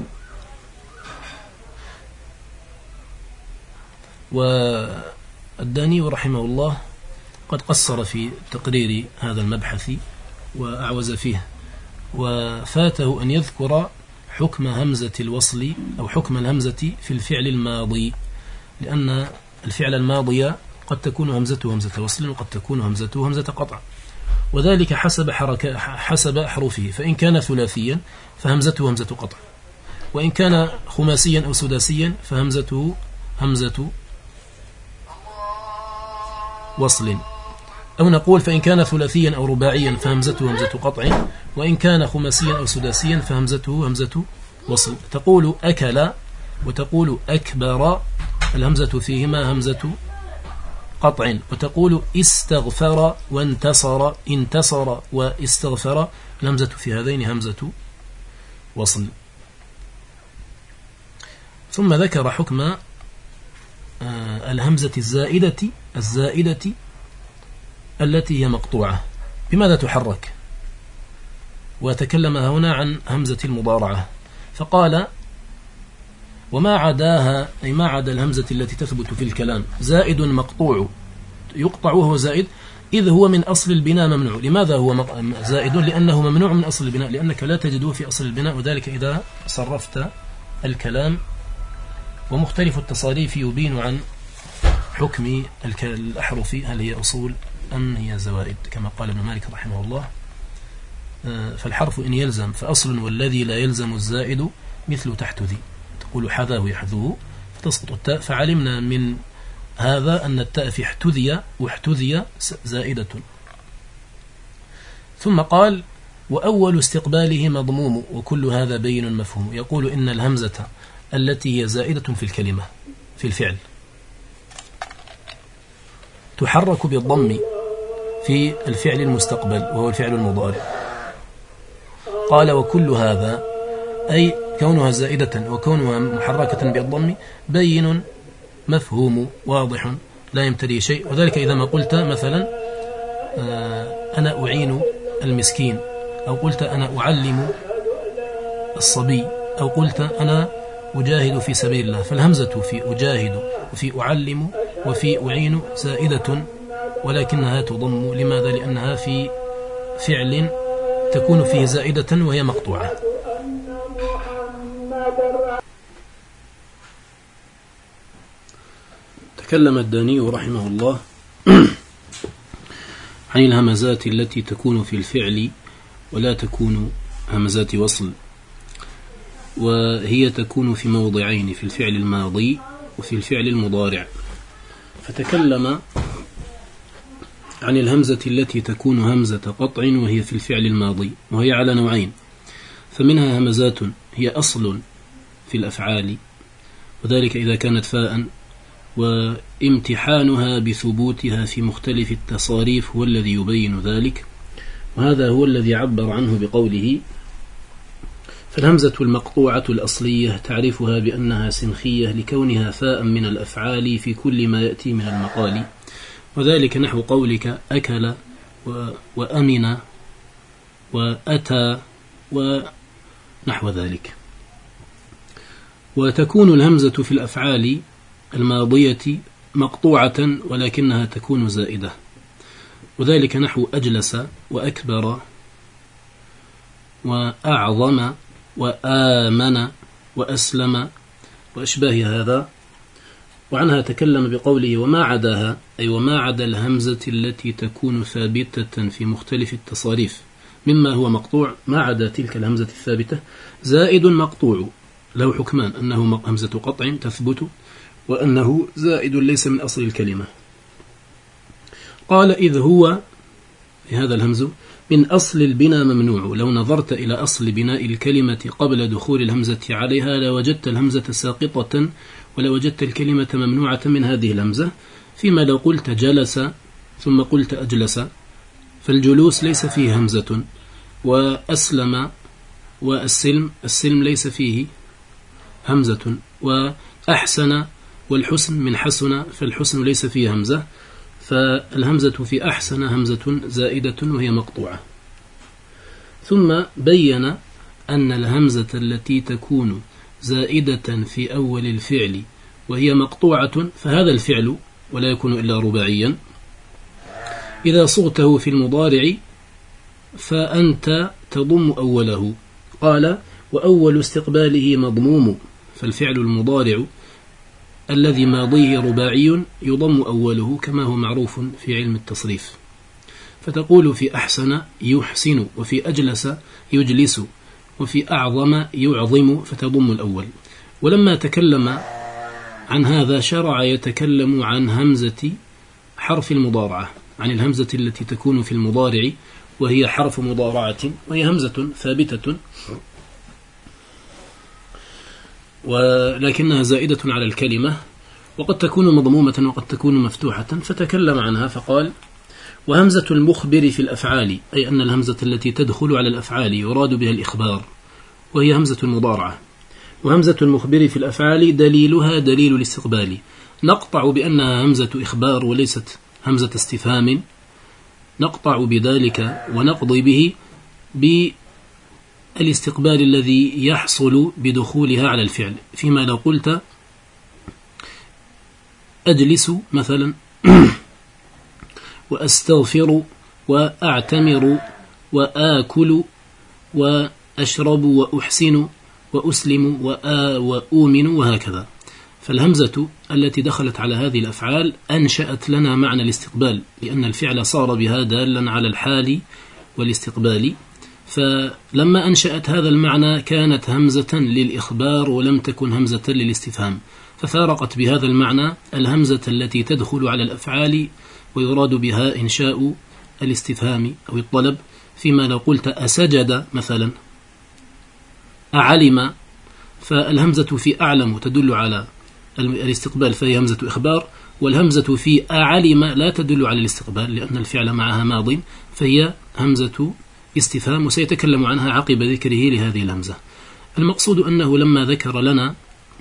والداني رحمه الله قد قصر في تقرير هذا المبحث وأعوز فيه، وفاته أن يذكر حكم همزة الوصل أو حكم الهمزة في الفعل الماضي، لأن الفعل الماضي قد تكون همزته همزة وصل وقد تكون همزته همزة قطع، وذلك حسب أحرفه. فإن كان ثلاثيا فهمزته همزة قطع، وإن كان خماسيا أو سداسيا فهمزته همزة وصل. أو نقول فإن كان ثلاثيا أو رباعيا فهمزته همزة قطع، وإن كان خماسيا أو سداسيا فهمزته همزة وصل. تقول أكل وتقول أكبر، الهمزة فيهما همزة قطع. وتقول استغفر وانتصر، انتصر واستغفر، الهمزة في هذين همزة وصل. ثم ذكر حكم الهمزة الزائدة التي هي مقطوعة، بماذا تحرك؟ وتكلم هنا عن همزة المضارعة، فقال وما عداها، أي ما عدا الهمزة التي تثبت في الكلام، زائد مقطوع، يقطع وهو زائد إذ هو من أصل البناء ممنوع. لماذا هو زائد؟ لأنه ممنوع من أصل البناء، لأنك لا تجده في أصل البناء، وذلك إذا صرفت الكلام. ومختلف التصاريف يبين عن حكم الأحرف، هل هي أصول أم هي زوائد، كما قال ابن مالك رحمه الله. فالحرف إن يلزم فأصل، والذي لا يلزم الزائد مثل تحت ذي، تقول حذاه يحذوه فتسقط التاء. فعلمنا من هذا أن التاء في احتذي زائدة. ثم قال وأول استقباله مضموم، وكل هذا بين مفهوم. يقول إن الهمزة التي هي زائدة في الكلمة في الفعل تحرك بالضم في الفعل المستقبل وهو الفعل المضارع. قال وكل هذا، أي كونها زائدة وكونها محركة بالضم، بين مفهوم واضح لا يمتري شيء. وذلك إذا ما قلت مثلا أنا أعين المسكين، أو قلت أنا أعلم الصبي، أو قلت أنا أجاهد في سبيل الله، فالهمزة في أجاهد وفي أعلم وفي أعين زائدة، ولكنها تضم. لماذا؟ لأنها في فعل تكون فيه زائدة وهي مقطوعة. تكلم الداني رحمه الله عن الهمزات التي تكون في الفعل ولا تكون همزات وصل، وهي تكون في موضعين، في الفعل الماضي وفي الفعل المضارع. فتكلم عن الهمزة التي تكون همزة قطع وهي في الفعل الماضي، وهي على نوعين. فمنها همزات هي أصل في الأفعال، وذلك إذا كانت فاء، وامتحانها بثبوتها في مختلف التصاريف هو الذي يبين ذلك. وهذا هو الذي عبر عنه بقوله فالهمزة المقطوعة الأصلية تعرفها بأنها سنخية لكونها فاء من الأفعال في كل ما يأتي من المقال، وذلك نحو قولك أكل وأمن وأتى ونحو ذلك. وتكون الهمزة في الأفعال الماضية مقطوعة ولكنها تكون زائدة، وذلك نحو أجلس وأكبر وأعظم وآمن وأسلم وأشباه هذا. وعنها تكلم بقوله وما عداها، أي وما عدا الهمزة التي تكون ثابتة في مختلف التصاريف مما هو مقطوع، ما عدا تلك الهمزة الثابتة زائد مقطوع، له حكمان: أنه همزة قطع تثبت، وأنه زائد ليس من أصل الكلمة. قال إذ هو هذا الهمز من أصل البناء ممنوع. لو نظرت إلى أصل بناء الكلمة قبل دخول الهمزة عليها لوجدت الهمزة ساقطة ولوجدت الكلمة ممنوعة من هذه الهمزة. فيما لو قلت جلس ثم قلت أجلس فالجلوس ليس فيه همزة، وأسلم والسلم ليس فيه همزة، وأحسن والحسن من حسن فالحسن ليس فيه همزة، فالهمزة في أحسن همزة زائدة وهي مقطوعة. ثم بين أن الهمزة التي تكون زائدة في أول الفعل وهي مقطوعة فهذا الفعل ولا يكون إلا رباعيا إذا صغته في المضارع فأنت تضم أوله. قال وأول استقباله مضموم، فالفعل المضارع الذي ماضيه رباعي يضم أوله كما هو معروف في علم التصريف، فتقول في أحسن يحسن، وفي أجلس يجلس، وفي أعظم يعظم، فتضم الأول. ولما تكلم عن هذا شرع يتكلم عن همزة حرف المضارعة، عن الهمزة التي تكون في المضارع وهي حرف مضارعة، وهي همزة ثابتة ولكنها زائدة على الكلمة، وقد تكون مضمومة وقد تكون مفتوحة، فتكلم عنها فقال وهمزة المخبر في الأفعال، أي أن الهمزة التي تدخل على الأفعال يراد بها الإخبار وهي همزة المضارعة. وهمزة المخبر في الأفعال دليلها دليل الاستقبال، نقطع بأنها همزة إخبار وليست همزة استفهام، نقطع بذلك ونقضي به بالاستقبال الذي يحصل بدخولها على الفعل. فيما لو قلت أجلس مثلا وأستغفر وأعتمر وآكل وأشرب وأحسن وأسلم وأؤمن وهكذا، فالهمزة التي دخلت على هذه الأفعال أنشأت لنا معنى الاستقبال، لأن الفعل صار بها دالا على الحال والاستقبال، فلما أنشأت هذا المعنى كانت همزة للإخبار ولم تكن همزة للاستفهام، ففارقت بهذا المعنى الهمزة التي تدخل على الأفعال ويراد بها إنشاء الاستفهام أو الطلب. فيما لو قلت أسجد مثلا أعلم، فالهمزة في أعلم تدل على الاستقبال فهي همزة إخبار، والهمزة في أعلم لا تدل على الاستقبال لأن الفعل معها ماض، فهي همزة استفهام، وسيتكلم عنها عقب ذكره لهذه الهمزة. المقصود أنه لما ذكر لنا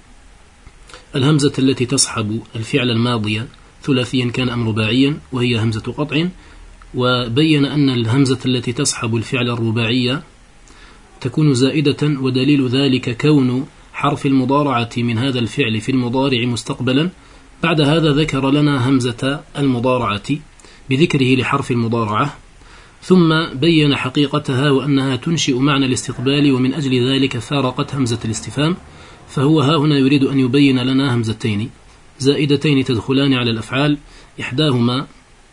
الهمزة التي تصحب الفعل الماضي ثلاثيا كان أم رباعيا وهي همزة قطع، وبين أن الهمزة التي تصحب الفعل الرباعي تكون زائدة، ودليل ذلك كون حرف المضارعة من هذا الفعل في المضارع مستقبلا. بعد هذا ذكر لنا همزة المضارعة بذكره لحرف المضارعة، ثم بين حقيقتها وأنها تنشئ معنى الاستقبال، ومن أجل ذلك فارقت همزة الاستفهام. فهو ها هنا يريد أن يبين لنا همزتين زائدتين تدخلان على الأفعال، إحداهما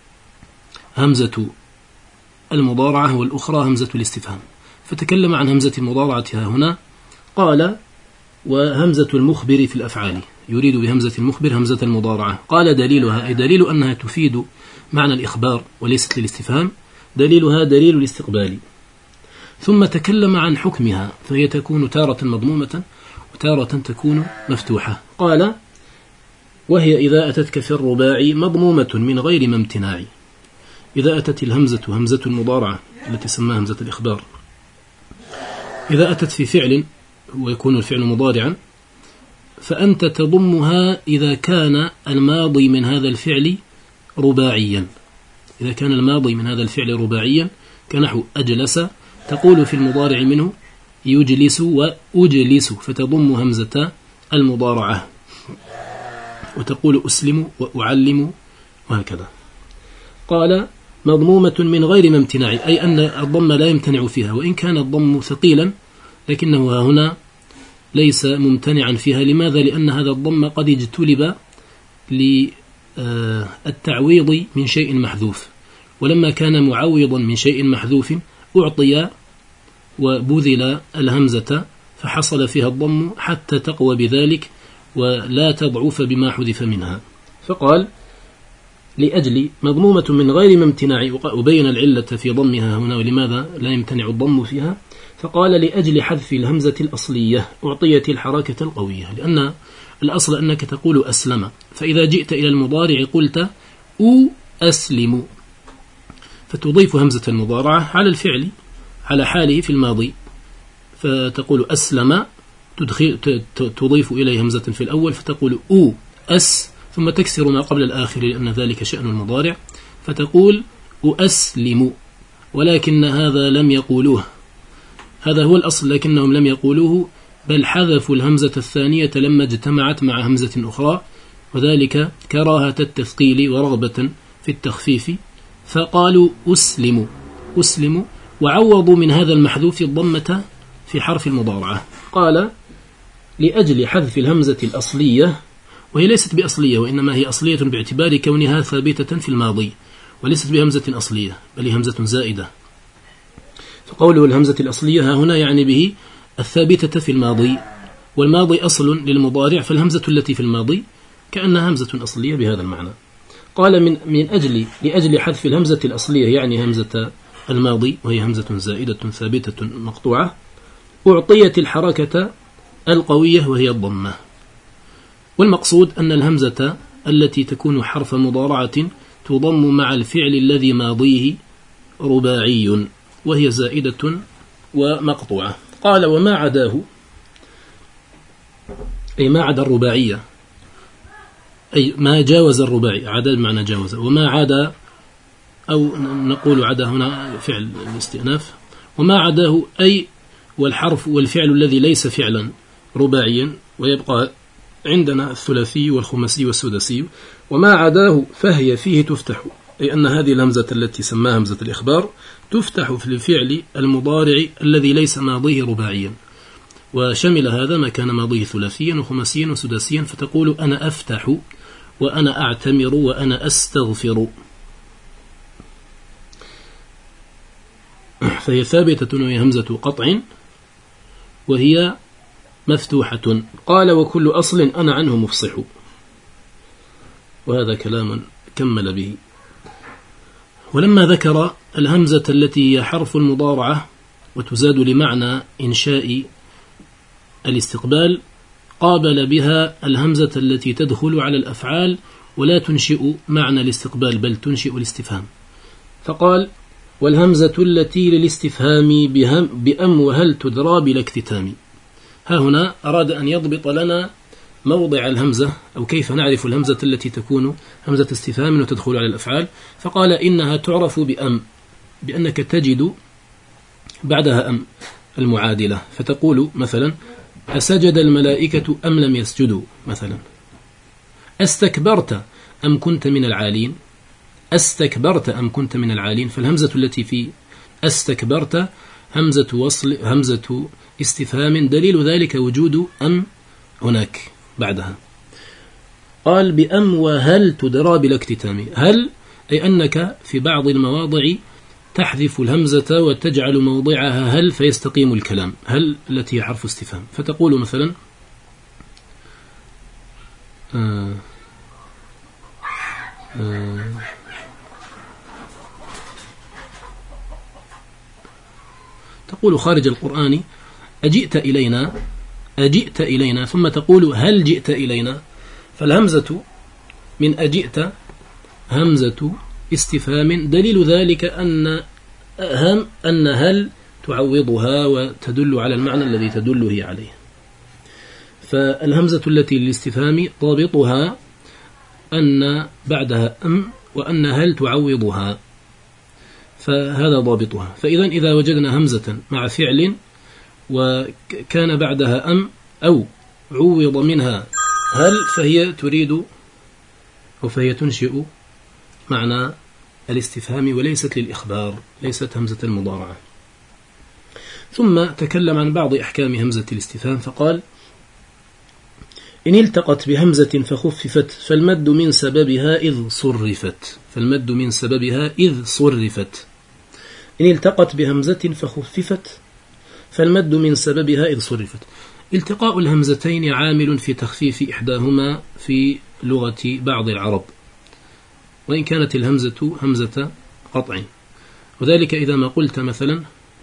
همزة المضارعة والأخرى همزة الاستفهام، فتكلم عن همزة المضارعة ها هنا. قال وهمزة المخبر في الأفعال، يريد بهمزة المخبر همزة المضارعة. قال دليلها أي دليل أنها تفيد معنى الإخبار وليست للاستفهام، دليلها دليل الاستقبال. ثم تكلم عن حكمها، فهي تكون تارة مضمومة وتارة تكون مفتوحة. قال وهي إذا أتتك في الرباعي مضمومة من غير ما امتناع. إذا أتت الهمزة همزة المضارعة التي سماها همزة الإخبار، إذا أتت في فعل ويكون الفعل مضارعا فأنت تضمها إذا كان الماضي من هذا الفعل رباعيا. إذا كان الماضي من هذا الفعل رباعيا كنحو أجلس، تقول في المضارع منه يجلس وأجلس، فتضم همزة المضارعة، وتقول أسلم وأعلم وهكذا. قال مضمومة من غير ما امتناع، أي أن الضم لا يمتنع فيها، وإن كان الضم ثقيلا لكنه هنا ليس ممتنعا فيها. لماذا؟ لأن هذا الضم قد اجتلب للتعويض من شيء محذوف، ولما كان معوضا من شيء محذوف أعطي وبذل الهمزة فحصل فيها الضم حتى تقوى بذلك ولا تضعف بما حذف منها. فقال لأجل مضمومة من غير ما امتناع، وبين العلة في ضمها هنا ولماذا لا يمتنع الضم فيها، فقال لأجل حذف الهمزة الأصلية أعطيت الحركة القوية، لأن الأصل أنك تقول أسلم، فإذا جئت إلى المضارع قلت أسلم، فتضيف همزة المضارعة على الفعل على حاله في الماضي، فتقول أسلم تضيف إليه همزة في الأول، فتقول ثم تكسر ما قبل الآخر لأن ذلك شأن المضارع، فتقول أسلم، ولكن هذا لم يقولوه، هذا هو الأصل لكنهم لم يقولوه، بل حذفوا الهمزة الثانية لما اجتمعت مع همزة أخرى، وذلك كراهة التثقيل ورغبة في التخفيف، فقالوا أسلم وعوضوا من هذا المحذوف الضمة في حرف المضارعة. قال لأجل حذف الهمزة الأصلية، وهي ليست بأصلية وإنما هي أصلية باعتبار كونها ثابتة في الماضي، وليست بهمزة أصلية بل همزة زائدة، فقوله الهمزة الأصلية هنا يعني به الثابتة في الماضي، والماضي أصل للمضارع، فالهمزة التي في الماضي كأنها همزة أصلية بهذا المعنى. قال لأجل حذف الهمزة الأصلية يعني همزة الماضي، وهي همزة زائدة ثابتة مقطوعة، أعطيت الحركة القوية وهي الضمة. والمقصود أن الهمزة التي تكون حرف مضارعة تضم مع الفعل الذي ماضيه رباعي، وهي زائدة ومقطوعة. قال وما عداه، أي ما عدا الرباعية، أي ما جاوز الرباعي، عدا بمعنى جاوز، وما عدا أو نقول عدا هنا فعل الاستئناف، وما عداه أي والحرف والفعل الذي ليس فعلا رباعيا، ويبقى عندنا الثلاثي والخماسي والسداسي، وما عداه فهي فيه تفتح، أي أن هذه الهمزة التي سماها همزة الإخبار تفتح في الفعل المضارع الذي ليس ماضيه رباعيا، وشمل هذا ما كان ماضيه ثلاثيا وخماسيا وسداسيا، فتقول أنا أفتح وأنا أعتمر وأنا أستغفر، فهي ثابتة وهي همزة قطع وهي مفتوحة. قال وكل أصل أنا عنه مفصح، وهذا كلام كمل به. ولما ذكر الهمزة التي هي حرف المضارعة وتزاد لمعنى إنشاء الاستقبال، قابل بها الهمزة التي تدخل على الأفعال ولا تنشئ معنى الاستقبال بل تنشئ الاستفهام، فقال والهمزة التي للاستفهام بأم وهل تدرى بلا اكتتام. ها هنا أراد أن يضبط لنا موضع الهمزة أو كيف نعرف الهمزة التي تكون همزة استفهام وتدخل على الأفعال، فقال إنها تعرف بأم، بأنك تجد بعدها أم المعادلة، فتقول مثلا أسجد الملائكة أم لم يسجدوا مثلا، أستكبرت أم كنت من العالين، أستكبرت أم كنت من العالين، فالهمزة التي في أستكبرت همزة وصل همزة استفهام، دليل ذلك وجود أم هناك بعدها. قال بأم وهل تدرى بلا اكتتام، هل أي أنك في بعض المواضع تحذف الهمزة وتجعل موضعها هل فيستقيم الكلام، هل التي حرف استفهام، فتقول مثلا تقول خارج القرآن أجئت إلينا ثم تقول هل جئت إلينا، فالهمزة من أجئت همزة استفهام، دليل ذلك أن هل تعوضها وتدل على المعنى الذي تدل هي عليه، فالهمزة التي للاستفهام ضابطها أن بعدها أم وأن هل تعوضها، فهذا ضابطها. فإذا إذا وجدنا همزة مع فعل وكان بعدها أم أو عوض منها هل، فهي تريد أو فهي تنشئ معنى الاستفهام وليست للإخبار، ليست همزة المضارعة. ثم تكلم عن بعض أحكام همزة الاستفهام فقال إن التقت بهمزة فخففت فالمد من سببها إذ صرفت، فالمد من سببها إذ صرفت، إن التقت بهمزة فخففت فالمد من سببها إذ صرفت. التقاء الهمزتين عامل في تخفيف إحداهما في لغة بعض العرب، وإن كانت الهمزة همزة قطع، وذلك إذا ما قلت مثلا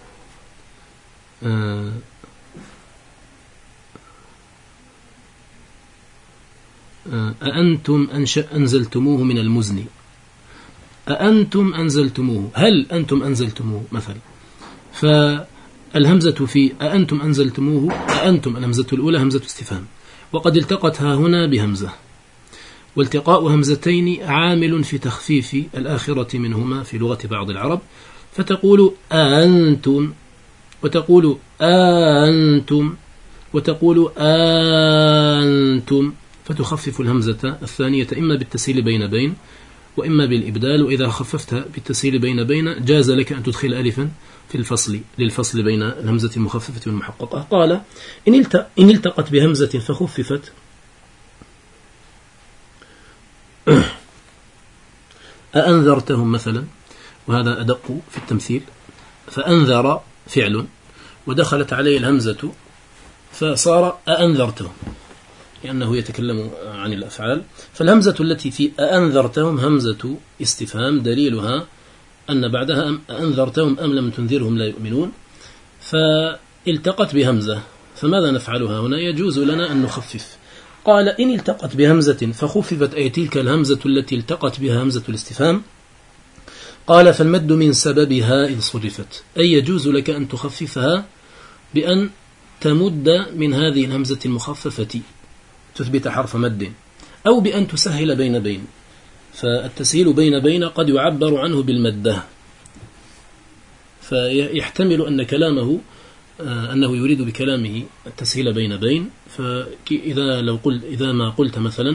أأنتم أنزلتموه من المزن، أأنتم أنزلتموه، هل أنتم أنزلتموه مثلا، فالهمزة في أأنتم أنزلتموه، أأنتم الهمزة الأولى همزة استفهام، وقد التقتها هنا بهمزة، والتقاء همزتين عامل في تخفيف الآخرة منهما في لغة بعض العرب، فتقول أنتم، وتقول أنتم، وتقول أنتم، فتخفف الهمزة الثانية إما بالتسهيل بين بين وإما بالإبدال، وإذا خففت بالتسهيل بين بين جاز لك أن تدخل ألفا في الفصل للفصل بين الهمزة المخففة والمحققة. قال إن التقت بهمزة فخففت أأنذرتهم مثلا، وهذا أدق في التمثيل، فأنذر فعل ودخلت عليه الهمزة فصار أأنذرتهم، لأنه يتكلم عن الأفعال، فالهمزة التي في أأنذرتهم همزة استفهام دليلها أن بعدها أأنذرتهم أم لم تنذرهم لا يؤمنون، فالتقت بهمزة، فماذا نفعلها هنا؟ يجوز لنا أن نخفف. قال إن التقت بهمزة فخففت، أي تلك الهمزة التي التقت بها همزة الاستفهام، قال فالمد من سببها إذ صرفت، أي يجوز لك أن تخففها بأن تمد من هذه الهمزة المخففة تثبت حرف مد، أو بأن تسهل بين بين، فالتسهيل بين بين قد يعبر عنه بالمدة، فيحتمل أن كلامه أنه يريد بكلامه التسهيل بين بين، فإذا لو قلت إذا ما قلت مثلا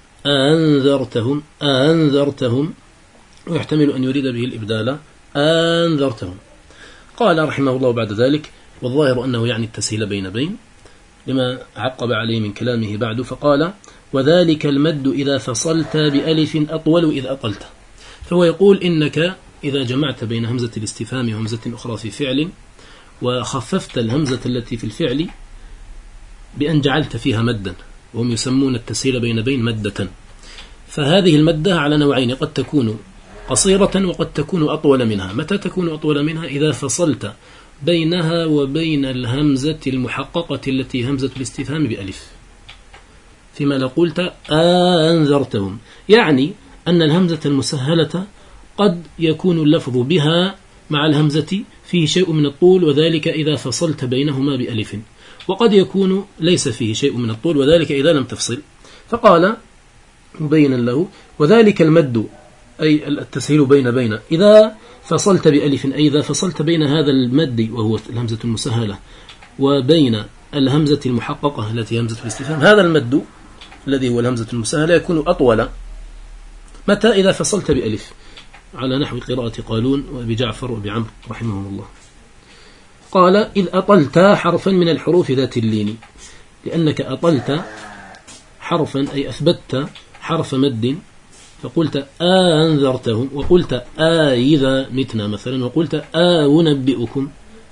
أنذرتهم أنذرتهم، ويحتمل أن يريد به الإبدال أنذرتهم. قال رحمه الله بعد ذلك والظاهر أنه يعني التسهيل بين بين لما عقب عليه من كلامه بعد، فقال وذلك المد إذا فصلت بألف أطول إذ أطلت، فهو يقول إنك إذا جمعت بين همزة الاستفهام وهمزة أخرى في فعل وخففت الهمزة التي في الفعل بأن جعلت فيها مدا، وهم يسمون التسهيل بين بين مدة، فهذه المدة على نوعين، قد تكون قصيرة وقد تكون أطول منها. متى تكون أطول منها؟ إذا فصلت بينها وبين الهمزة المحققة التي همزة الاستفهام بألف، فيما لو قلت أنذرتهم، يعني أن الهمزة المسهلة قد يكون اللفظ بها مع الهمزة فيه شيء من الطول، وذلك إذا فصلت بينهما بألف، وقد يكون ليس فيه شيء من الطول، وذلك إذا لم تفصل. فقال مبينا له وذلك المد أي التسهيل بين بين إذا فصلت بألف، أي إذا فصلت بين هذا المد وهو الهمزة المسهلة وبين الهمزة المحققة التي همزة الاستفهام، هذا المد الذي هو الهمزة المسهلة يكون أطول. متى؟ إذا فصلت بألف، على نحو قراءة قالون وأبي جعفر وأبي عمرو رحمهم الله. قال إذ أطلت حرفا من الحروف ذات اللين، لأنك أطلت حرفا أي أثبتت حرف مد، فقلت أنذرتهم، وقلت إذا متنا مثلا، وقلت أنبئكم،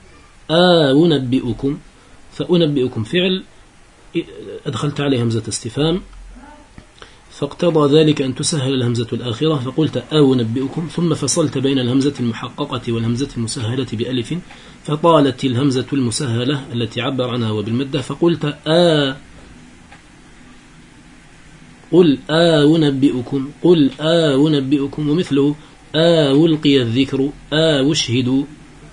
أنبئكم، فأنبئكم فعل أدخلت عليه همزة استفهام، فاقتضى ذلك أن تسهل الهمزة الآخرة، فقلت أنبئكم، ثم فصلت بين الهمزة المحققة والهمزة المسهلة بألف، فطالت الهمزة المسهلة التي عبر عنها وبالمدة، فقلت قل أنبئكم، قل أنبئكم، ومثله ألقي الذكر، أشهدوا.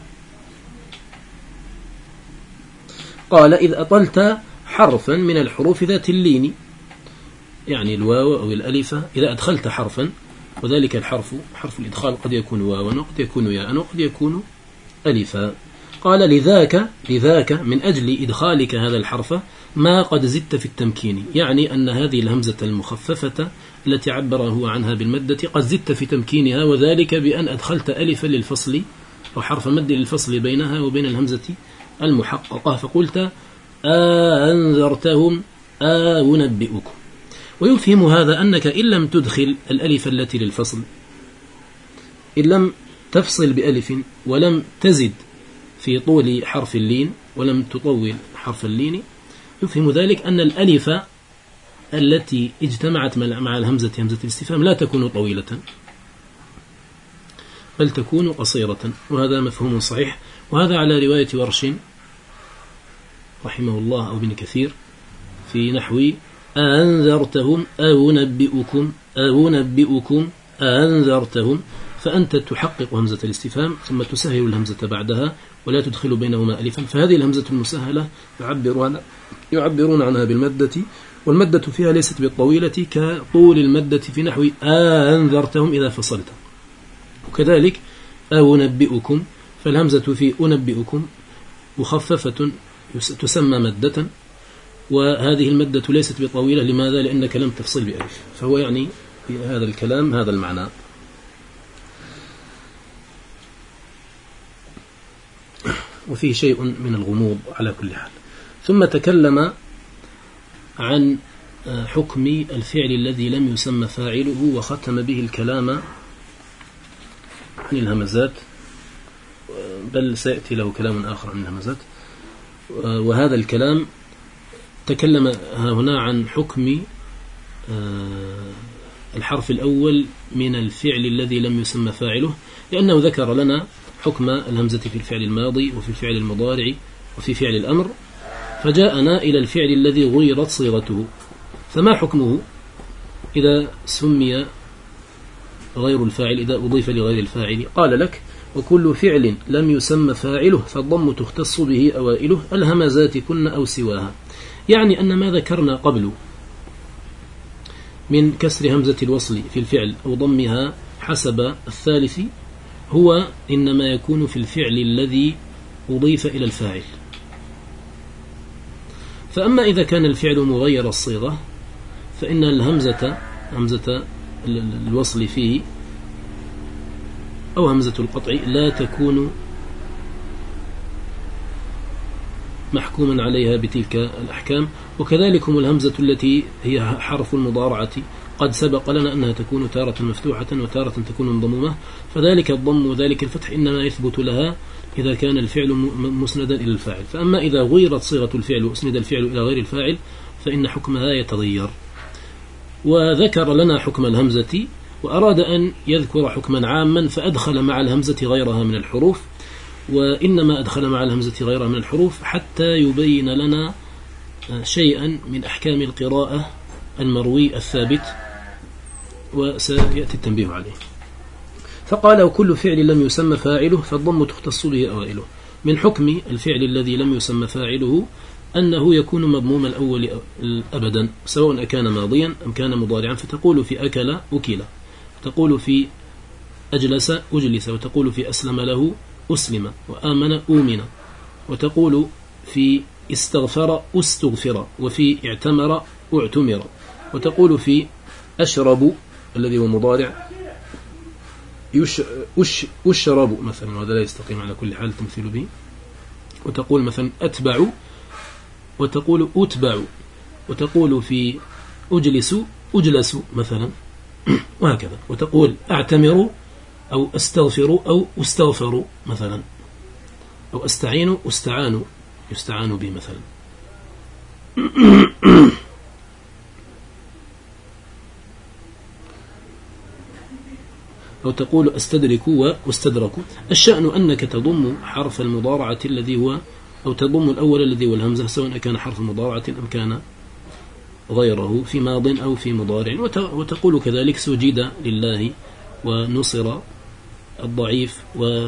قال إذ أطلت حرفا من الحروف ذات اللين، يعني الواو أو الألف، إذا أدخلت حرفا، وذلك الحرف حرف الإدخال قد يكون واوا وقد يكون ياء وقد يكون ألفا. قال لذاك من أجل إدخالك هذا الحرف ما قد زدت في التمكين، يعني أن هذه الهمزة المخففة التي عبره عنها بالمدة قد زدت في تمكينها، وذلك بأن أدخلت ألفا للفصل أو حرف مد للفصل بينها وبين الهمزة المحققة، فقلت أنذرتهم أنبئكم. ويفهم هذا أنك إن لم تدخل الألف التي للفصل، إن لم تفصل بألف ولم تزد في طول حرف اللين ولم تطول حرف اللين، يفهم ذلك أن الألف التي اجتمعت مع الهمزة همزة الاستفهام لا تكون طويلة، بل تكون قصيرة، وهذا مفهوم صحيح. وهذا على رواية ورش رحمه الله أو ابن كثير في نحو أنذرتهم أو نبئكم أنذرتهم، فأنت تحقق همزة الاستفهام ثم تسهل الهمزة بعدها ولا تدخل بينهما ألفا، فهذه الهمزة المسهلة يعبرون عنها بالمدة، والمدة فيها ليست بالطويلة كطول المدة في نحو أنذرتهم إذا فصلت. وكذلك أو نبئكم، فالهمزة في أنبئكم مخففة تسمى مدة، وهذه المدة ليست بطويلة. لماذا؟ لأنك لم تفصل بألف، فهو يعني في هذا الكلام هذا المعنى. وفيه شيء من الغموض على كل حال. ثم تكلم عن حكم الفعل الذي لم يسمى فاعله، وختم به الكلام عن الهمزات، بل سيأتي له كلام آخر عن الهمزات. وهذا الكلام تكلم هنا عن حكم الحرف الأول من الفعل الذي لم يسمى فاعله، لأنه ذكر لنا حكم الهمزة في الفعل الماضي وفي الفعل المضارع وفي فعل الأمر، فجاءنا إلى الفعل الذي غيرت صيغته. فما حكمه إذا سمي غير الفاعل، إذا أضيف لغير الفاعل؟ قال لك: وكل فعل لم يسمى فاعله فالضم تختص به أوائله الهمزات كن أو سواها. يعني أن ما ذكرنا قبل من كسر همزة الوصل في الفعل أو ضمها حسب الثالث هو إنما يكون في الفعل الذي أضيف إلى الفاعل. فأما إذا كان الفعل مغير الصيغة فإن همزة الوصل فيه أو همزة القطع لا تكون محكوما عليها بتلك الأحكام. وكذلك الهمزة التي هي حرف المضارعة قد سبق لنا أنها تكون تارة مفتوحة وتارة تكون مضمومة، فذلك الضم وذلك الفتح إنما يثبت لها إذا كان الفعل مسندا إلى الفاعل. فأما إذا غيرت صيغة الفعل وأسند الفعل إلى غير الفاعل فإن حكمها يتغير. وذكر لنا حكم الهمزة، وأراد أن يذكر حكما عاما فأدخل مع الهمزة غيرها من الحروف، وإنما أدخل مع الهمزة غيرها من الحروف حتى يبين لنا شيئا من أحكام القراءة المروي الثابت، وسيأتي التنبيه عليه. فقال: وكل فعل لم يسمى فاعله فالضم تختص به أوائله. من حكم الفعل الذي لم يسمى فاعله أنه يكون مضموم الأول أبدا، سواء أكان ماضيا أم كان مضارعا. فتقول في أكل أكل، وتقول في أجلس أجلس، وتقول في أسلم له أسلم، وآمن أؤمن، وتقول في استغفر أستغفر، وفي اعتمر أعتمر، وتقول في أشرب الذي هو مضارع أشرب مثلا، وهذا لا يستقيم على كل حال تمثيل به. وتقول مثلا أتبع، وتقول أتبع، وتقول في أجلس أجلس مثلا، وهكذا. وتقول أعتمر أو أستغفر أو أستغفر مثلا، أو أستعين أستعان يستعان به مثلا. أو تقول أستدرك وأستدرك. الشأن أنك تضم حرف المضارعة الذي هو، أو تضم الأول الذي هو الهمزة، سواء كان حرف مضارعة أم كان غيره في ماض أو في مضارع. وتقول كذلك سجد لله، ونصر الضعيف،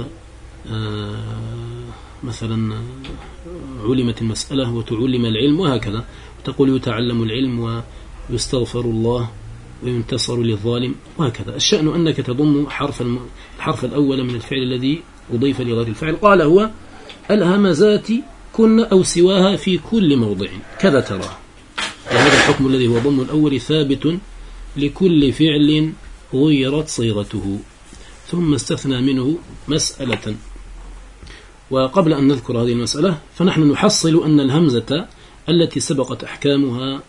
مثلا علمت المسألة وتعلم العلم، وهكذا. وتقول يتعلم العلم ويستغفر الله وينتصر للظالم، وهكذا. الشأن أنك تضم الحرف الأول من الفعل الذي أضيف لغير الفعل. قال: هو الهمزات كن أو سواها في كل موضع كذا ترى. وهذا الحكم الذي هو ضم الأول ثابت لكل فعل غيرت صيغته. ثم استثنى منه مسألة. وقبل أن نذكر هذه المسألة فنحن نحصل أن الهمزة التي سبقت أحكامها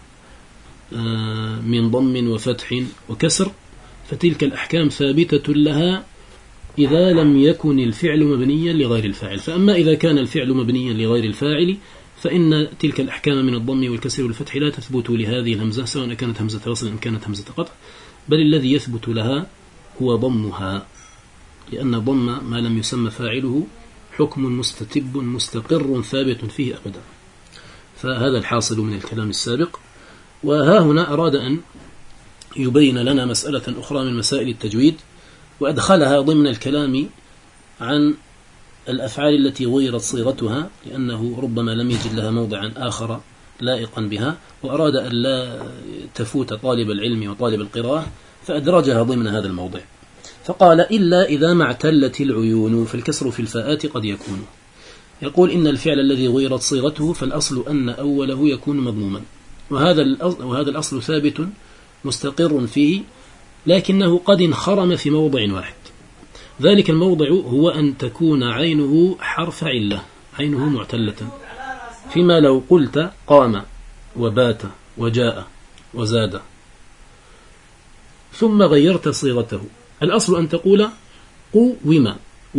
من ضم وفتح وكسر، فتلك الأحكام ثابتة لها إذا لم يكن الفعل مبنيا لغير الفاعل. فأما إذا كان الفعل مبنيا لغير الفاعل فإن تلك الأحكام من الضم والكسر والفتح لا تثبت لهذه الهمزة، سواء كانت همزة وصل أم كانت همزة قطع، بل الذي يثبت لها هو ضمها. لأن ضم ما لم يسمى فاعله حكم مستتب مستقر ثابت فيه أبدا. فهذا الحاصل من الكلام السابق. وها هنا أراد أن يبين لنا مسألة أخرى من مسائل التجويد، وأدخلها ضمن الكلام عن الأفعال التي غيرت صيغتها، لأنه ربما لم يجد لها موضعا آخر لائقا بها، وأراد أن لا تفوت طالب العلم وطالب القراءة، فأدرجها ضمن هذا الموضع. فقال: إلا إذا ما اعتلت العيون، فالكسر في الفاءات قد يكون. يقول: إن الفعل الذي غيرت صيغته فالأصل أن أوله يكون مضموما، وهذا الأصل ثابت مستقر فيه، لكنه قد انخرم في موضع واحد. ذلك الموضع هو أن تكون عينه حرف علة، عينه معتلة، فيما لو قلت قام وبات وجاء وزاد ثم غيرت صيغته، الأصل أن تقول قوم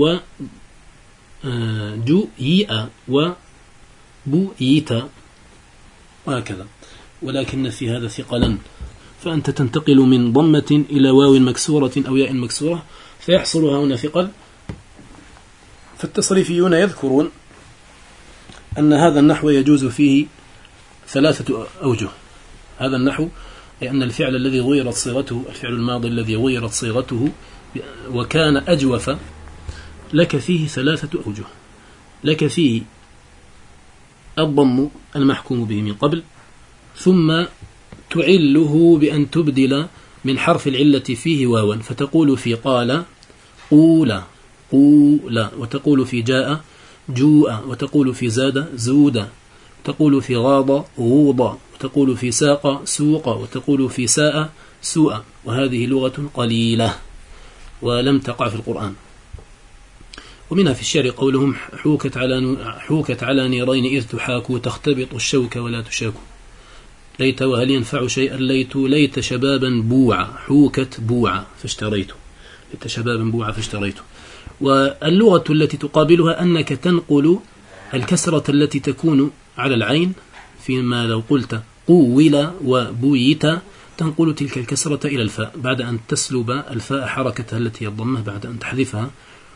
وجوئ وبوئيت وهكذا، ولكن في هذا ثقلا، فأنت تنتقل من ضمة إلى واو مكسورة أو ياء مكسورة، فيحصل هنا ثقل. فالتصريفيون يذكرون أن هذا النحو يجوز فيه 3 أوجه. هذا النحو أي أن الفعل الذي غيرت صيغته، الفعل الماضي الذي غيرت صيغته وكان أجوف، لك فيه 3 أوجه. لك فيه الضم المحكوم به من قبل، ثم تعله بأن تبدل من حرف العلة فيه واوا، فتقول في قال قولا قولا، وتقول في جاء جوء، وتقول في زاد زودا، وتقول في غاض غوضا، وتقول في ساق سوق، وتقول في ساء سوء. وهذه لغة قليلة ولم تقع في القرآن. ومنها في الشعر قولهم: حوكت على نيرين إذ تحاكوا، تختبط الشوك ولا تشاكوا، ليت وهل ينفع شيئا ليت شبابا بوعا، حوكت بوعا فاشتريته، ليت شبابا بوعا فاشتريته. واللغة التي تقابلها أنك تنقل الكسرة التي تكون على العين، فيما لو قلت قول وبويت، تنقل تلك الكسرة إلى الفاء بعد أن تسلب الفاء حركتها التي الضمة، بعد أن تحذفها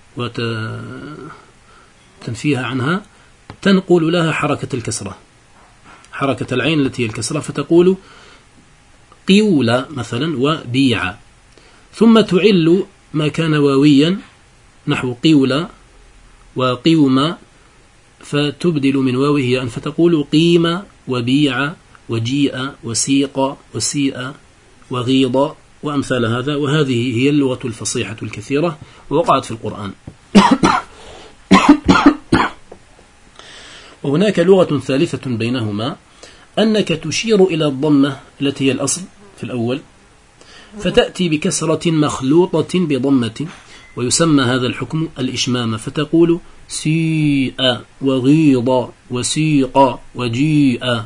وتنفيها عنها، تنقل لها حركة الكسرة، حركة العين التي هي الكسرة، فتقول قيول مثلا وبيع. ثم تعل ما كان واويا نحو قيول وقيوم، فتبدل من واوه أن فتقول قيم وبيع وجيء وسيق وسيء وغيض وأمثال هذا. وهذه هي اللغة الفصيحة الكثيرة ووقعت في القرآن. وهناك لغة ثالثة بينهما، أنك تشير إلى الضمة التي هي الأصل في الأول، فتأتي بكسرة مخلوطة بضمة، ويسمى هذا الحكم الإشمام، فتقول سيء وغيض وسيق وجيء.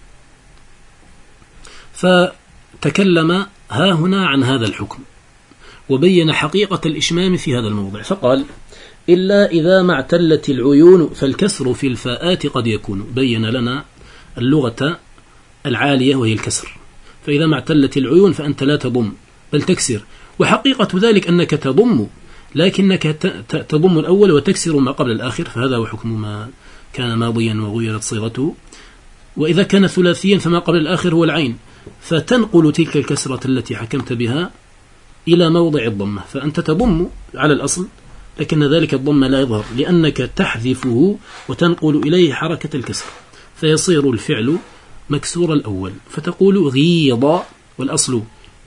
فتكلم ها هنا عن هذا الحكم، وبين حقيقة الإشمام في هذا الموضع، فقال: إلا إذا ما اعتلت العيون فالكسر في الفاءات قد يكون. بين لنا اللغة العالية وهي الكسر، فإذا ما اعتلت العيون فأنت لا تضم بل تكسر، وحقيقة ذلك أنك تضم، لكنك تضم الأول وتكسر ما قبل الآخر، فهذا هو حكم ما كان ماضيا وغيرت صيغته. وإذا كان ثلاثيا فما قبل الآخر هو العين، فتنقل تلك الكسرة التي حكمت بها إلى موضع الضمة، فأنت تضم على الأصل، لكن ذلك الضم لا يظهر لأنك تحذفه وتنقل إليه حركة الكسر، فيصير الفعل مكسور الأول، فتقول غيض، والأصل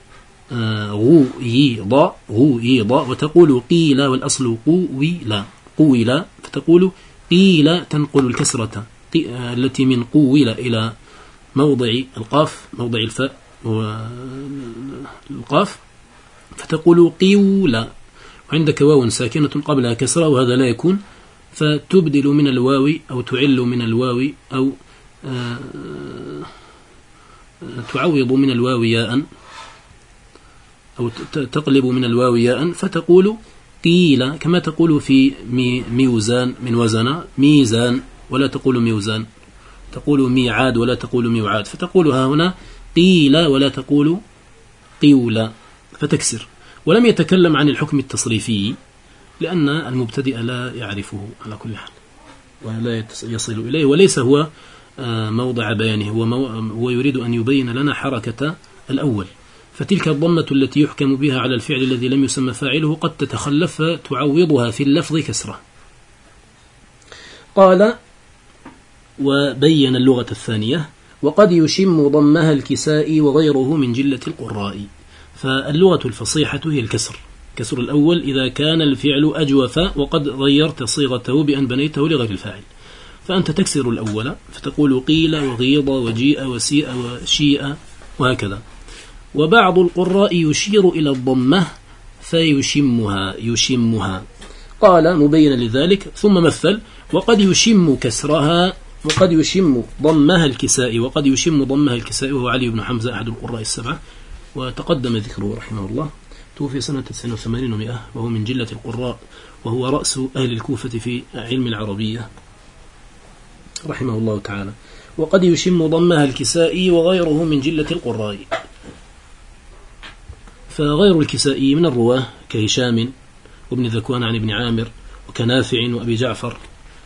غيض غيض، وتقول قيل، والأصل قويل، فتقول قيل، تنقل الكسرة التي من قويل إلى موضع القاف، موضع الفاء والقاف، فتقول قيول، وعندك واو ساكنة قبلها كسرة وهذا لا يكون، فتبدل من الواو أو تعل من الواو أو تعوض من الواو ياء أو تقلب من الواو ياء، فتقول قيل، كما تقول في ميوزان من وزن ميزان، ولا تقول ميوزان، تقول ميعاد ولا تقول ميوعاد، فتقولها هنا قيل ولا تقول قيولا، فتكسر. ولم يتكلم عن الحكم التصريفي لأن المبتدئ لا يعرفه على كل حال ولا يصل إليه، وليس هو موضع بيانه، هو يريد أن يبين لنا حركة الأول. فتلك الضمة التي يحكم بها على الفعل الذي لم يسمى فاعله قد تتخلف فتعوضها في اللفظ كسرة. قال وبين اللغة الثانية: وقد يشم ضمها الكسائي وغيره من جلة القراء. فاللغة الفصيحة هي الكسر، كسر الأول إذا كان الفعل أجوف وقد غيرت صيغته بأن بنيته لغير الفاعل، فأنت تكسر الأول فتقول قيل وغيض وجيء وسيء وشيء وهكذا. وبعض القراء يشير إلى الضمة فيشمها. قال مبينا لذلك ثم مثل: وقد يشم كسرها وقد يشم ضمها الكسائي وقد يشم ضمها الكسائي، وهو علي بن حمزة أحد القراء السبعة، وتقدم ذكره رحمه الله، توفي سنة 89 و100، وهو من جلة القراء، وهو رأس أهل الكوفة في علم العربية رحمه الله تعالى. وقد يشم ضمها الكسائي وغيره من جلة القراء. فغير الكسائي من الرواه كهشام وابن ذكوان عن ابن عامر وكنافع وأبي جعفر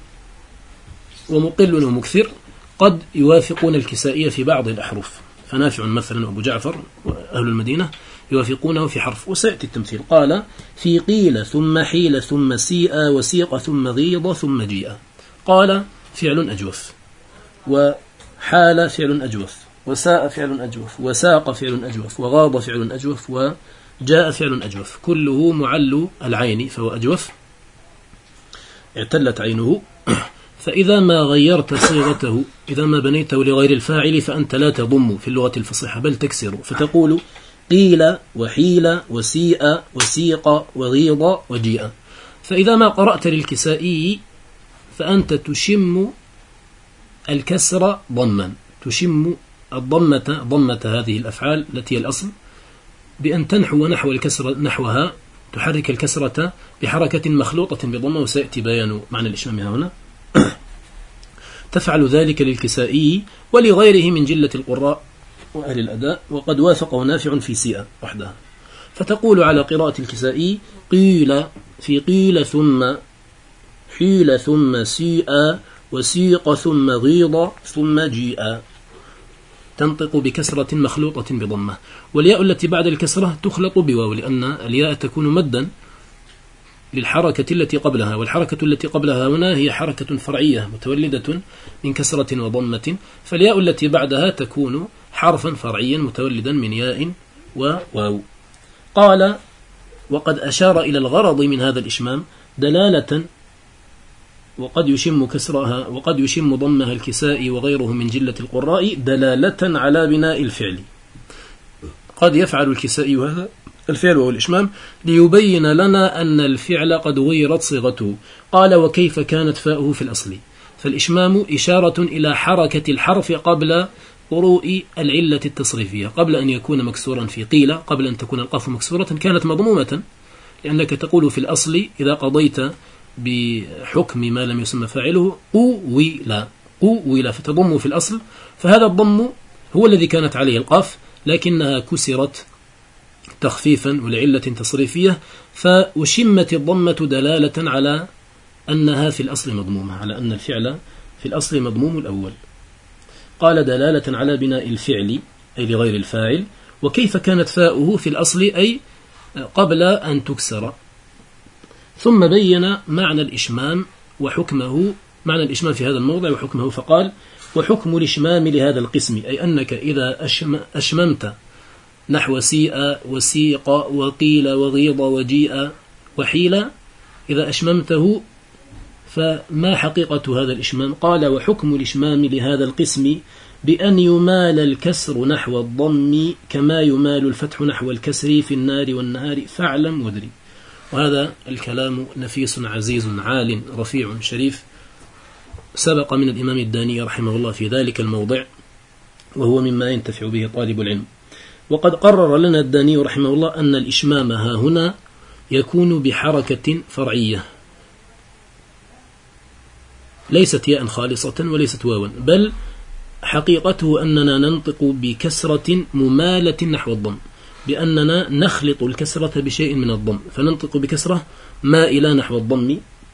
ومقل ومكثر قد يوافقون الكسائي في بعض الأحرف، فنافع مثلا وأبو جعفر وأهل المدينة يوافقونه في حرف، وسيأتي التمثيل. قال: في قيل ثم حيل ثم سيء وسيق ثم غيض ثم جيء. قال فعل أجوف، وحال فعل أجوف، وساء فعل أجوف، وساق فعل أجوف، وغاض فعل أجوف، وجاء فعل أجوف، كله معل العين فهو أجوف، اعتلت عينه. فإذا ما غيرت صيغته، إذا ما بنيته لغير الفاعل، فأنت لا تضم في اللغة الفصيحة بل تكسر، فتقول قيل وحيل وسيء وسيق وغيض وجيء. فإذا ما قرأت للكسائي فأنت تشم الكسر ضما، تشم الضمة، ضمة هذه الأفعال التي هي الأصل، بأن تنحو نحو الكسر نحوها، تحرك الكسرة بحركة مخلوطة بضمة، وسيأتي بيان معنى الإشمام هنا. تفعل ذلك للكسائي ولغيره من جلة القراء وأهل الأداء، وقد وافقه نافع في سيئة وحدها. فتقول على قراءة الكسائي قيل في قيل ثم حيل ثم سيء وسيق ثم غيض ثم جيء، تنطق بكسرة مخلوطة بضمة، والياء التي بعد الكسرة تخلط بواو، لأن الياء تكون مدا للحركة التي قبلها، والحركة التي قبلها هنا هي حركة فرعية متولدة من كسرة وضمة، فالياء التي بعدها تكون حرفا فرعيا متولدا من ياء وواو. قال: وقد أشار إلى الغرض من هذا الإشمام دلالة، وقد يشم كسرها وقد يشم ضمها الكسائي وغيره من جلة القراء دلالة على بناء الفعل. قد يفعل الكسائي هذا الفعل وهو الإشمام ليبين لنا أن الفعل قد غيرت صيغته. قال: وكيف كانت فاؤه في الأصل؟ فالإشمام إشارة إلى حركة الحرف قبل قروء العلة التصريفية، قبل أن يكون مكسورا في قيل، قبل أن تكون القاف مكسورة كانت مضمومة، لأنك تقول في الأصل إذا قضيت بحكم ما لم يسمى فاعله قويل، فتضم في الأصل، فهذا الضم هو الذي كانت عليه القاف، لكنها كسرت تخفيفا ولعلة تصريفية، فأشمت الضمة دلالة على أنها في الأصل مضمومة، على أن الفعل في الأصل مضموم الأول. قال: دلالة على بناء الفعل أي لغير الفاعل. وكيف كانت فاؤه في الأصل أي قبل أن تكسر. ثم بين معنى الإشمام وحكمه، معنى الإشمام في هذا الموضع وحكمه، فقال: وحكم الإشمام لهذا القسم، أي أنك إذا أشممت نحو سيء وسيق وقيل وغيض وجيء وحيل، إذا أشممته فما حقيقة هذا الإشمام؟ قال: وحكم الإشمام لهذا القسم بأن يمال الكسر نحو الضم كما يمال الفتح نحو الكسر في النار والنهار فاعلم وادري. وهذا الكلام نفيس عزيز عال رفيع شريف، سبق من الإمام الداني رحمه الله في ذلك الموضع، وهو مما ينتفع به طالب العلم. وقد قرر لنا الداني رحمه الله أن الإشمام ها هنا يكون بحركة فرعية، ليست ياء خالصة وليست واوا، بل حقيقته أننا ننطق بكسرة ممالة نحو الضم، بأننا نخلط الكسرة بشيء من الضم فننطق بكسرة مائلة نحو الضم.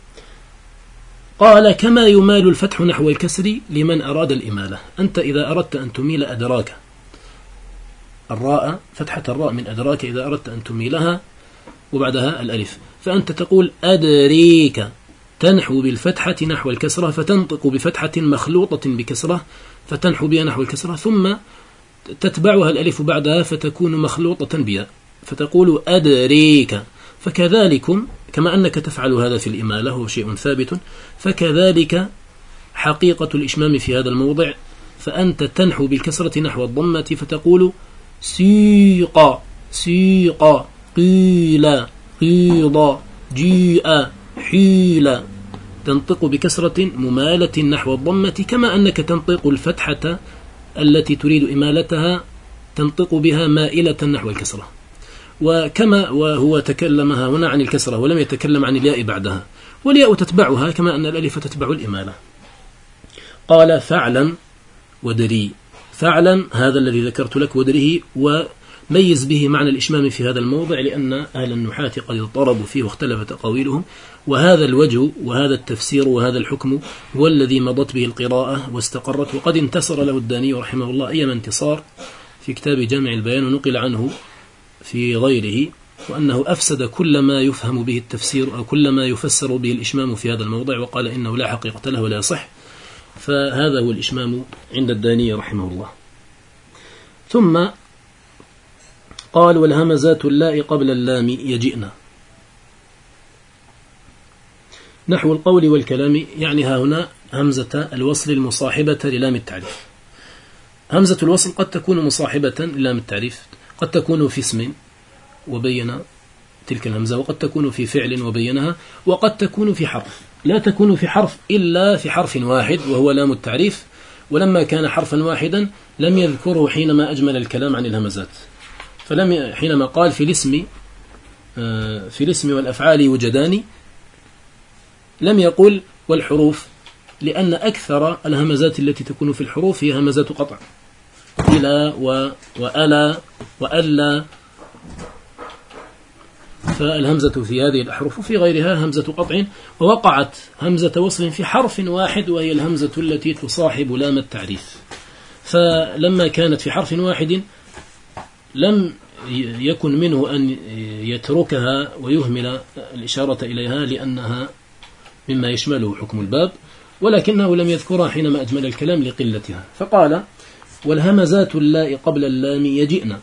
قال كما يمال الفتح نحو الكسر لمن أراد الإمالة. أنت إذا أردت أن تميل أدراك الراء، فتحة الراء من أدراك، إذا أردت أن تميلها وبعدها الألف، فأنت تقول أدريك، تنحو بالفتحة نحو الكسرة فتنطق بفتحة مخلوطة بكسرة فتنحو بها نحو الكسرة، ثم تتبعها الألف بعدها فتكون مخلوطة بها فتقول أدريك. فكذلكم كما أنك تفعل هذا في الإمالة هو شيء ثابت، فكذلك حقيقة الإشمام في هذا الموضع، فأنت تنحو بالكسرة نحو الضمة فتقول سيق سيق، قيل قيض، جيء حيل، تنطق بكسرة ممالة نحو الضمة كما أنك تنطق الفتحة التي تريد إمالتها تنطق بها مائلة نحو الكسرة. وكما وهو تكلمها هنا عن الكسرة ولم يتكلم عن الياء بعدها، والياء تتبعها كما أن الألف تتبع الإمالة. قال فعلا ودري، فعلا هذا الذي ذكرت لك ودريه، وميز به معنى الإشمام في هذا الموضع لأن أهل النحاة قد اضطربوا فيه واختلفت أقاويلهم، وهذا الوجه وهذا التفسير وهذا الحكم هو الذي مضت به القراءة واستقرت، وقد انتصر له الداني رحمه الله أيما انتصار في كتاب جامع البيان، ونقل عنه في غيره وأنه أفسد كل ما يفهم به التفسير أو كل ما يفسر به الإشمام في هذا الموضع، وقال إنه لا حقيقة له ولا يصح. فهذا هو الإشمام عند الداني رحمه الله. ثم قال والهمزات اللاء قبل اللام يجئنا نحو القول والكلام، يعني ها هنا همزة الوصل المصاحبة للام التعريف. همزة الوصل قد تكون مصاحبة للام التعريف، قد تكون في اسم وبين تلك الهمزة، وقد تكون في فعل وبينها، وقد تكون في حرف. لا تكون في حرف إلا في حرف واحد وهو لام التعريف، ولما كان حرفا واحدا لم يذكره حينما أجمل الكلام عن الهمزات، حينما قال في الاسم والأفعال يوجدان لم يقل والحروف، لأن أكثر الهمزات التي تكون في الحروف هي همزات قطع، إلى وألا وألا، فالهمزة في هذه الأحرف وفي غيرها همزة قطع، ووقعت همزة وصل في حرف واحد وهي الهمزة التي تصاحب لام التعريف. فلما كانت في حرف واحد لم يكن منه أن يتركها ويهمل الإشارة إليها لأنها مما يشمله حكم الباب، ولكنه لم يذكرها حينما أجمل الكلام لقلتها. فقال والهمزات اللاء قبل اللام يجئن،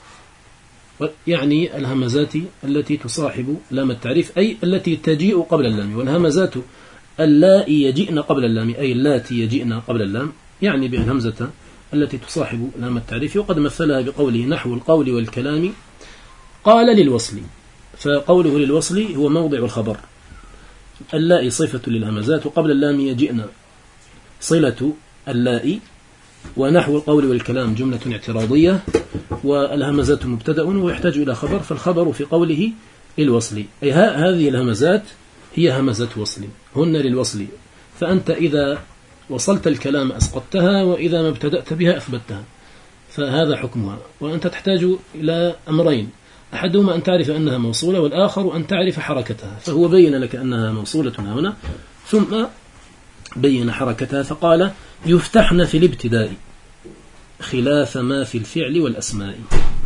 يعني الهمزات التي تصاحب لام التعريف أي التي تجيء قبل اللام، والهمزات اللاء يجئن قبل اللام أي اللاتي يجئن قبل اللام، يعني بالهمزة التي تصاحب لام التعريف. وقد مثلها بقوله نحو القول والكلام قال للوصل، فقوله للوصل هو موضع الخبر، اللاء صفة للهمزات وقبل اللام يجئن صلة اللاء، ونحو القول والكلام جملة اعتراضية، والهمزات مبتدأ ويحتاج إلى خبر، فالخبر في قوله للوصل أي هذه الهمزات هي همزة وصل، هن للوصل، فأنت إذا وصلت الكلام أسقطتها، وإذا ما ابتدأت بها أثبتها، فهذا حكمها. وأنت تحتاج إلى أمرين، أحدهما أن تعرف أنها موصولة، والآخر أن تعرف حركتها، فهو بين لك أنها موصولة هنا ثم بين حركتها، فقال يفتحن في الابتداء خلاف ما في الفعل والأسماء،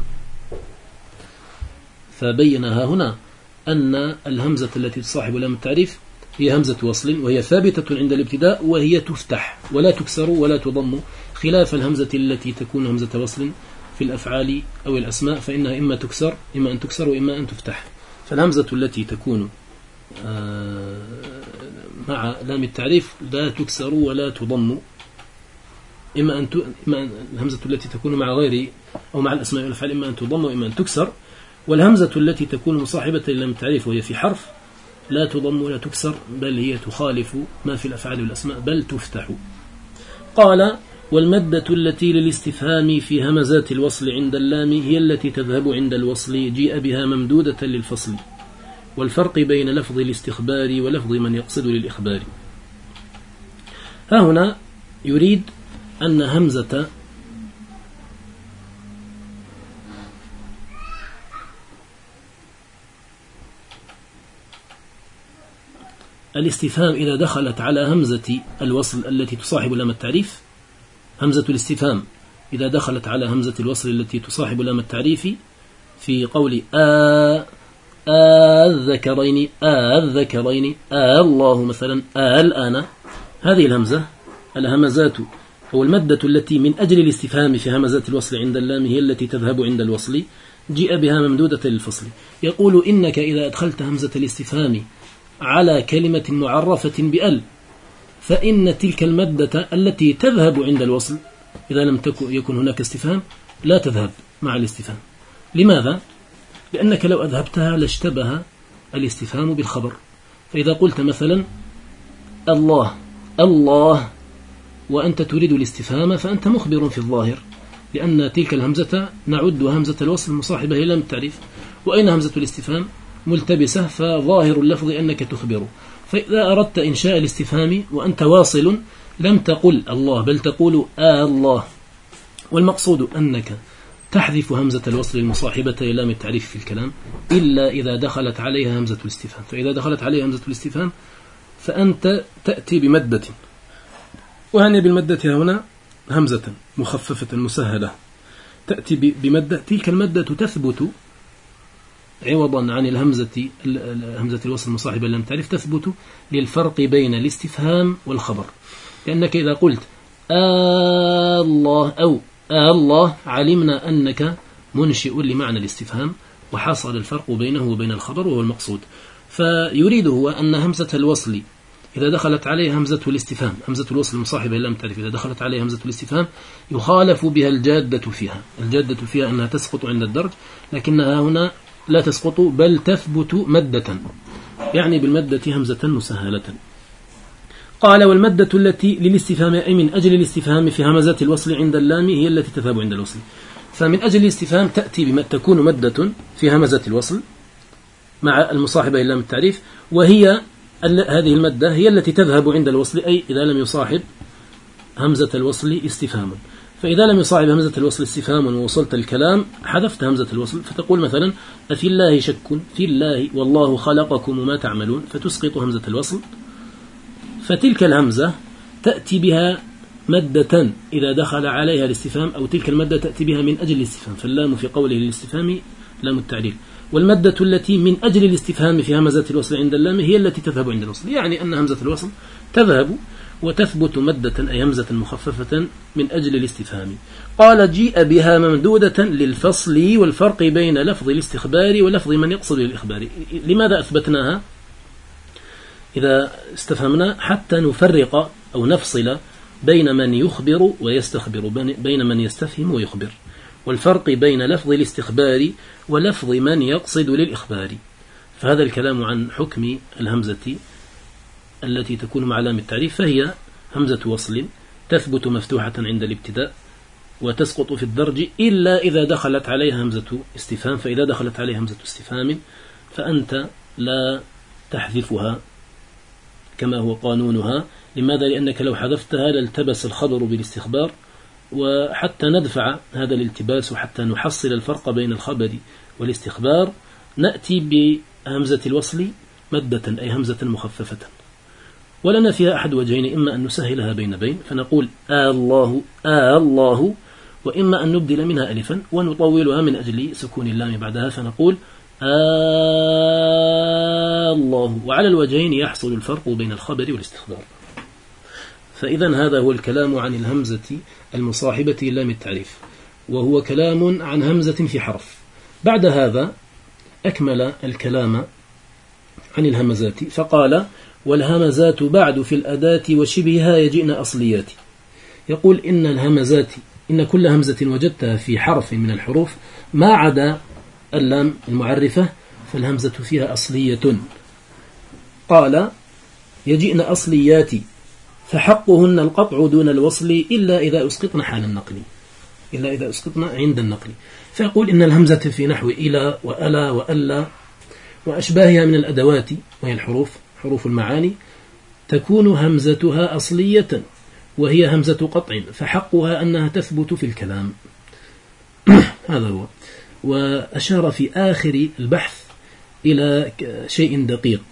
فبينها هنا أن الهمزة التي تصاحب لام التعريف هي همزة وصل، وهي ثابتة عند الابتداء، وهي تفتح ولا تكسر ولا تضم، خلاف الهمزة التي تكون همزة وصل في الأفعال أو الأسماء، فإنها إما أن تكسر وإما أن تفتح. فالهمزة التي تكون مع لام التعريف لا تكسر ولا تضم، إما الهمزة التي تكون مع غير أو مع الأسماء والأفعال إما أن تضم وإما أن تكسر، والهمزة التي تكون مصاحبة للام التعريف وهي في حرف لا تضم ولا تكسر، بل هي تخالف ما في الأفعال والأسماء بل تفتح. قال والمدة التي للاستفهام في همزات الوصل عند اللام هي التي تذهب عند الوصل، جيء بها ممدودة للفصل، والفرق بين لفظ الاستخبار ولفظ من يقصد للإخبار. ها هنا يريد أن همزة الاستفهام إذا دخلت على همزة الوصل التي تصاحب لام التعريف، همزة الاستفهام إذا دخلت على همزة الوصل التي تصاحب لام التعريف في قول الذكرين الذكرين الله مثلا الآن، هذه الهمزات أو المادة التي من أجل الاستفهام في همزات الوصل عند اللام هي التي تذهب عند الوصل، جيء بها ممدودة للفصل. يقول إنك إذا أدخلت همزة الاستفهام على كلمة معرفة بأل فإن تلك المادة التي تذهب عند الوصل إذا لم يكن هناك استفهام لا تذهب مع الاستفهام. لماذا؟ لأنك لو أذهبتها لاشتبه الاستفهام بالخبر. فإذا قلت مثلا الله الله وأنت تريد الاستفهام فأنت مخبر في الظاهر، لأن تلك الهمزة نعد همزة الوصل المصاحبة إلى لام التعريف، وأين همزة الاستفهام ملتبسة، فظاهر اللفظ أنك تخبر. فإذا أردت إنشاء الاستفهام وأنت واصل لم تقل الله بل تقول الله، والمقصود أنك تحذف همزة الوصل المصاحبة إلى لام التعريف في الكلام إلا إذا دخلت عليها همزة الاستفهام. فإذا دخلت عليها همزة الاستفهام فأنت تأتي بمدة، وهنا بالمدة هنا همزة مخففة مسهلة، تأتي بمدة، تلك المدة تثبت عوضا عن همزة الوصل المصاحبة لم تعرف، تثبت للفرق بين الاستفهام والخبر. لأنك إذا قلت الله أو الله علمنا أنك منشئ لمعنى الاستفهام، وحصل الفرق بينه وبين الخبر وهو المقصود. فيريد هو أن همزة الوصل إذا دخلت عليه همزة الاستفهام، همزة الوصل المصاحبة لم تعرف، إذا دخلت عليه همزة الاستفهام يخالف بها الجادة فيها. الجادة فيها أنها تسقط عند الدرج، لكنها هنا لا تسقط بل تثبت مدة، يعني بالمدة همزة مسهلة. قال والمدة التي للاستفهام أي من أجل الاستفهام في همزات الوصل عند اللام هي التي تذهب عند الوصل. فمن أجل الاستفهام تأتي بما تكون مدة في همزة الوصل مع المصاحبة إلى لام التعريف، وهي هذه المادة هي التي تذهب عند الوصل، أي إذا لم يصاحب همزة الوصل استفهام. فإذا لم يصاحب همزة الوصل استفهام ووصلت الكلام حذفت همزة الوصل، فتقول مثلا أفي الله شك، في الله والله خلقكم وما تعملون، فتسقط همزة الوصل. فتلك الهمزة تأتي بها مدة إذا دخل عليها الاستفهام، أو تلك المادة تأتي بها من أجل الاستفهام، فاللام في قوله للاستفهام لام التعليل. والمادة التي من أجل الاستفهام في همزة الوصل عند اللام هي التي تذهب عند الوصل، يعني أن همزة الوصل تذهب وتثبت مدة أي همزة مخففة من أجل الاستفهام. قال جيء بها ممدودة للفصل والفرق بين لفظ الاستخبار ولفظ من يقصد الإخبار. لماذا أثبتناها إذا استفهمنا؟ حتى نفرق أو نفصل بين من يخبر ويستخبر، بين من يستفهم ويخبر، والفرق بين لفظ الاستخبار ولفظ من يقصد للإخبار. فهذا الكلام عن حكم الهمزة التي تكون مع لام التعريف، فهي همزة وصل تثبت مفتوحة عند الابتداء وتسقط في الدرج إلا إذا دخلت عليها همزة استفهام. فإذا دخلت عليها همزة استفهام فأنت لا تحذفها كما هو قانونها. لماذا؟ لأنك لو حذفتها لالتبس الخبر بالاستخبار، وحتى ندفع هذا الالتباس وحتى نحصل الفرق بين الخبر والاستخبار نأتي بهمزة الوصل مدة أي همزة مخففة، ولنا فيها أحد وجهين: إما أن نسهلها بين فنقول الله الله، وإما أن نبدل منها ألفا ونطولها من أجل سكون اللام بعدها فنقول الله. وعلى الوجهين يحصل الفرق بين الخبر والاستخبار. فإذا هذا هو الكلام عن الهمزة المصاحبة لام التعريف، وهو كلام عن همزة في حرف. بعد هذا أكمل الكلام عن الهمزات فقال: والهمزات بعد في الأداة وشبهها يجئن أصليات. يقول إن الهمزات، إن كل همزة وجدتها في حرف من الحروف ما عدا اللام المعرفة فالهمزة فيها أصلية. قال: يجئن أصليات فحقهن القطع دون الوصل إلا إذا أسقطن حال النقل، إلا إذا أسقطن عند النقل. فيقول إن الهمزة في نحو إلى وألا وألا وأشباهها من الأدوات وهي الحروف، حروف المعاني، تكون همزتها أصلية وهي همزة قطع، فحقها أنها تثبت في الكلام. هذا هو. وأشار في آخر البحث إلى شيء دقيق،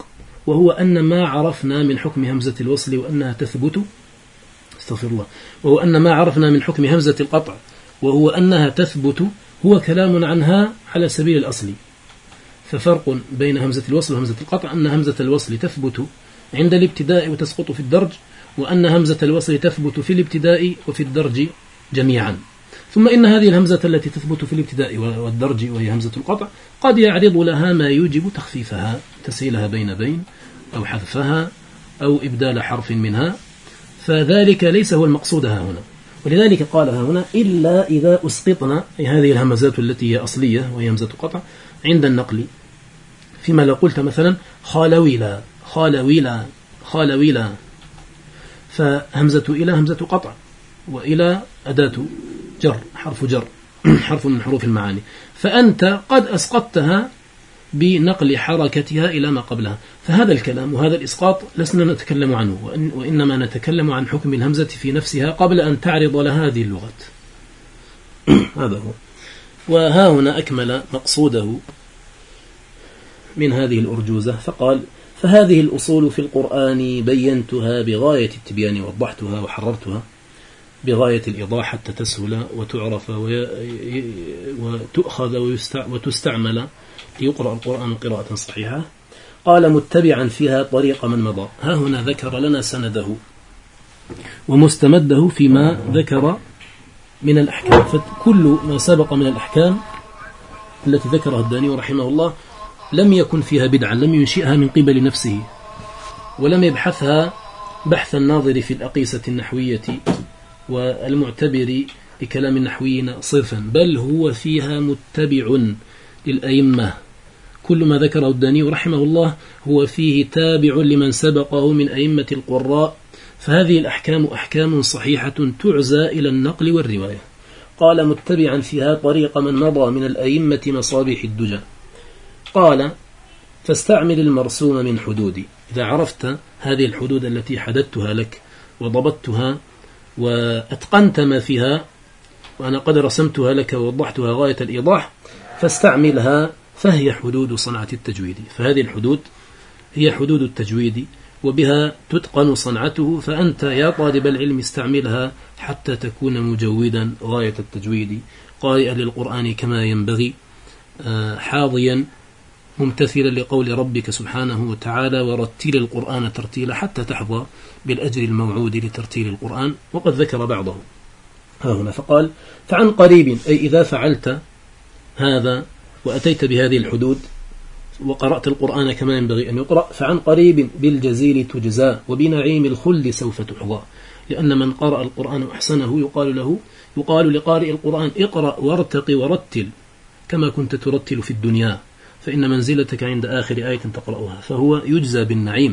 وهو أن ما عرفنا من حكم همزة الوصل وأنها تثبت، استغفر الله، وهو أن ما عرفنا من حكم همزة القطع وهو أنها تثبت هو كلام عنها على سبيل الأصل. ففرق بين همزة الوصل وهمزة القطع أن همزة الوصل تثبت عند الابتداء وتسقط في الدرج، وأن همزة الوصل تثبت في الابتداء وفي الدرج جميعا. ثم إن هذه الهمزة التي تثبت في الابتداء والدرج وهي همزة القطع قد يعرض لها ما يوجب تخفيفها، تسهيلها بين أو حذفها أو إبدال حرف منها، فذلك ليس هو المقصود هنا. ولذلك قال هنا إلا إذا أسقطنا هذه الهمزات التي هي أصلية وهي همزة قطع عند النقل، فيما لو قلت مثلا خالويلا خالويلا خالويلا، فهمزة إلى همزة قطع، وإلى أداة جر، حرف جر، حرف من حروف المعاني، فأنت قد أسقطتها بنقل حركتها إلى ما قبلها. فهذا الكلام وهذا الإسقاط لسنا نتكلم عنه، وإنما نتكلم عن حكم الهمزة في نفسها قبل أن تعرض لها هذه اللغات. هذا هو. وها هنا أكمل مقصوده من هذه الأرجوزة فقال: فهذه الأصول في القرآن بينتها بغاية التبيان، وضحتها وحررتها بغاية الإيضاح حتى تسهل وتعرف وتؤخذ وتستعمل ليقرأ القرآن قراءة صحيحة. قال: متبعا فيها طريق من مضى. ها هنا ذكر لنا سنده ومستمده فيما ذكر من الأحكام، فكل ما سبق من الأحكام التي ذكرها الداني رحمه الله لم يكن فيها بدعا، لم ينشئها من قبل نفسه، ولم يبحثها بحث الناظر في الأقيسة النحوية والمعتبر بكلام النحويين صرفا، بل هو فيها متبع للأئمة. كل ما ذكره الداني رحمه الله هو فيه تابع لمن سبقه من أئمة القراء، فهذه الأحكام أحكام صحيحة تعزى إلى النقل والرواية. قال: متبعا فيها طريق من مضى من الأئمة مصابيح الدجى. قال: فاستعمل المرسوم من حدودي. إذا عرفت هذه الحدود التي حددتها لك وضبطتها وأتقنت ما فيها، وأنا قد رسمتها لك ووضحتها غاية الإيضاح، فاستعملها، فهي حدود صنعة التجويد. فهذه الحدود هي حدود التجويد وبها تتقن صنعته، فأنت يا طالب العلم استعملها حتى تكون مجودا غاية التجويد، قارئا للقرآن كما ينبغي، حاضيا ممتثلا لقول ربك سبحانه وتعالى: ورتل القرآن ترتيلا، حتى تحظى بالأجر الموعود لترتيل القرآن. وقد ذكر بعضه ها هنا فقال: فعن قريب، أي إذا فعلت هذا وأتيت بهذه الحدود وقرأت القرآن كما ينبغي أن يقرأ، فعن قريب بالجزيل تجزى وبنعيم الخلد سوف تحظى. لأن من قرأ القرآن أحسنه يقال لقارئ القرآن: اقرأ وارتق ورتل كما كنت ترتل في الدنيا، فإن منزلتك عند آخر آية تقرأها. فهو يجزى بالنعيم،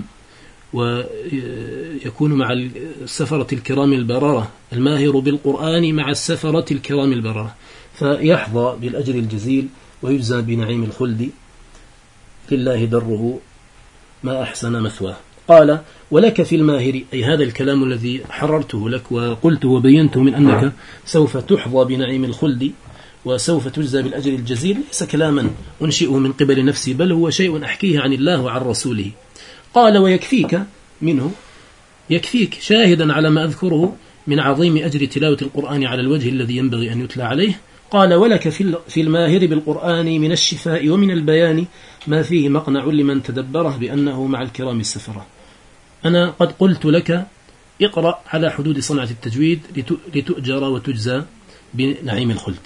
ويكون مع السفرة الكرام البررة، الماهر بالقرآن مع السفرة الكرام البررة، فيحظى بالأجر الجزيل ويجزى بنعيم الخلد، لله دره ما أحسن مثواه. قال: ولك في الماهر، أي هذا الكلام الذي حررته لك وقلته وبينته من أنك سوف تحظى بنعيم الخلد وسوف تجزى بالأجر الجزيل، ليس كلاما أنشئه من قبل نفسي، بل هو شيء أحكيه عن الله وعن رسوله. قال: ويكفيك منه، يكفيك شاهدا على ما أذكره من عظيم أجر تلاوة القرآن على الوجه الذي ينبغي أن يتلى عليه. قال: ولك في الماهر بالقرآن من الشفاء ومن البيان ما فيه مقنع لمن تدبره بأنه مع الكرام السفرة. أنا قد قلت لك اقرأ على حدود صنعة التجويد لتؤجر وتجزى بنعيم الخلد.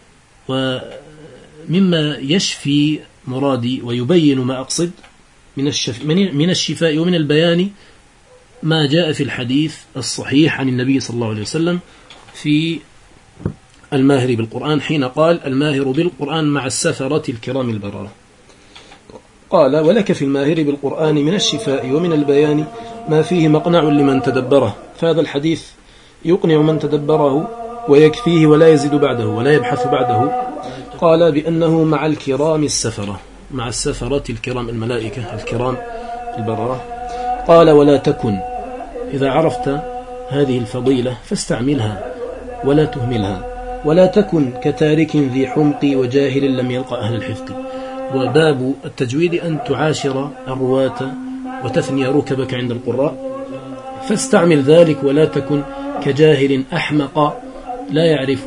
ومما يشفي مرادي ويبين ما أقصد من الشفاء ومن البيان ما جاء في الحديث الصحيح عن النبي صلى الله عليه وسلم في الماهر بالقرآن، حين قال: الماهر بالقرآن مع السفرة الكرام البررة. قال: ولك في الماهر بالقرآن من الشفاء ومن البيان ما فيه مقنع لمن تدبره. فهذا الحديث يقنع من تدبره ويكفيه ولا يزيد بعده ولا يبحث بعده. قال: بأنه مع الكرام السفرة، مع السفرة الكرام، الملائكة الكرام البررة. قال: ولا تكن، إذا عرفت هذه الفضيلة فاستعملها ولا تهملها، ولا تكن كتارك ذي حمق وجاهل لم يلقى أهل الحفظ. وباب التجويد أن تعاشر الرواة وتثني ركبك عند القراء، فاستعمل ذلك ولا تكن كجاهل أحمق لا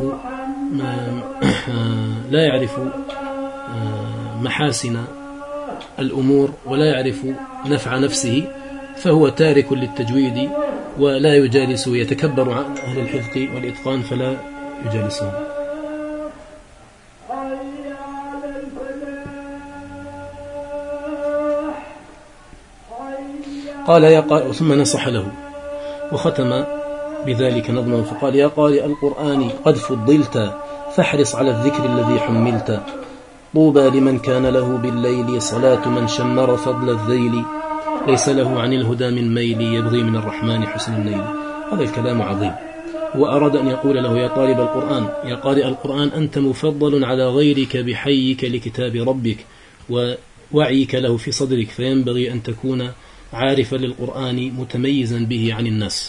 يعرف محاسن الأمور ولا يعرف نفع نفسه، فهو تارك للتجويد ولا يجالس، يتكبر عن أهل الحفظ والإتقان فلا يجالسهم. قال يا قارئ، ثم نصح له وختم بذلك نظما فقال: يا قارئ القرآن قد فضلت، فاحرص على الذكر الذي حملت. طوبى لمن كان له بالليل صلاة من شمر فضل الذيل، ليس له عن الهدى من ميل، يبغي من الرحمن حسن النيل. هذا الكلام عظيم. وأراد أن يقول له: يا طالب القرآن، يا قارئ القرآن، أنت مفضل على غيرك بحيك لكتاب ربك ووعيك له في صدرك، فينبغي أن تكون عارفا للقرآن متميزا به عن الناس.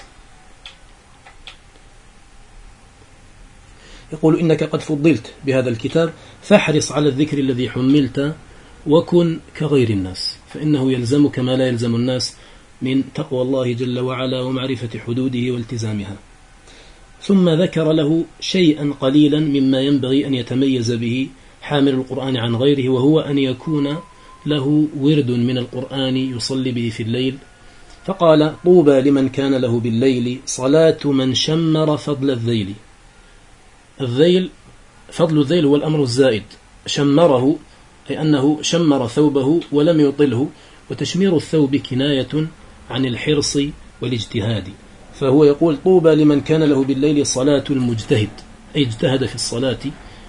يقول: إنك قد فضلت بهذا الكتاب، فاحرص على الذكر الذي حملت، وكن كغير الناس، فإنه يلزمك ما لا يلزم الناس من تقوى الله جل وعلا ومعرفة حدوده والتزامها. ثم ذكر له شيئا قليلا مما ينبغي أن يتميز به حامل القرآن عن غيره، وهو أن يكون له ورد من القرآن يصلي به في الليل. فقال: طوبى لمن كان له بالليل صلاة من شمر فضل الذيل. الذيل، فضل الذيل هو الأمر الزائد، شمره أي أنه شمر ثوبه ولم يطله، وتشمير الثوب كناية عن الحرص والاجتهاد. فهو يقول: طوبى لمن كان له بالليل صلاة المجتهد، أي اجتهد في الصلاة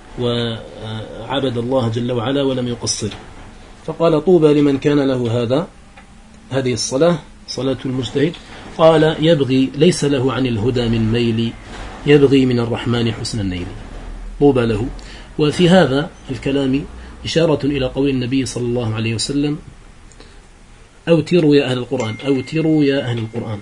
وعبد الله جل وعلا ولم يقصر. فقال: طوبى لمن كان له هذه الصلاة، صلاة المجتهد. قال: يبغي، ليس له عن الهدى من ميل، يبغي من الرحمن حسن النيل. طوبى له. وفي هذا الكلام إشارة إلى قول النبي صلى الله عليه وسلم: أوتروا يا أهل القرآن، أوتروا يا أهل القرآن.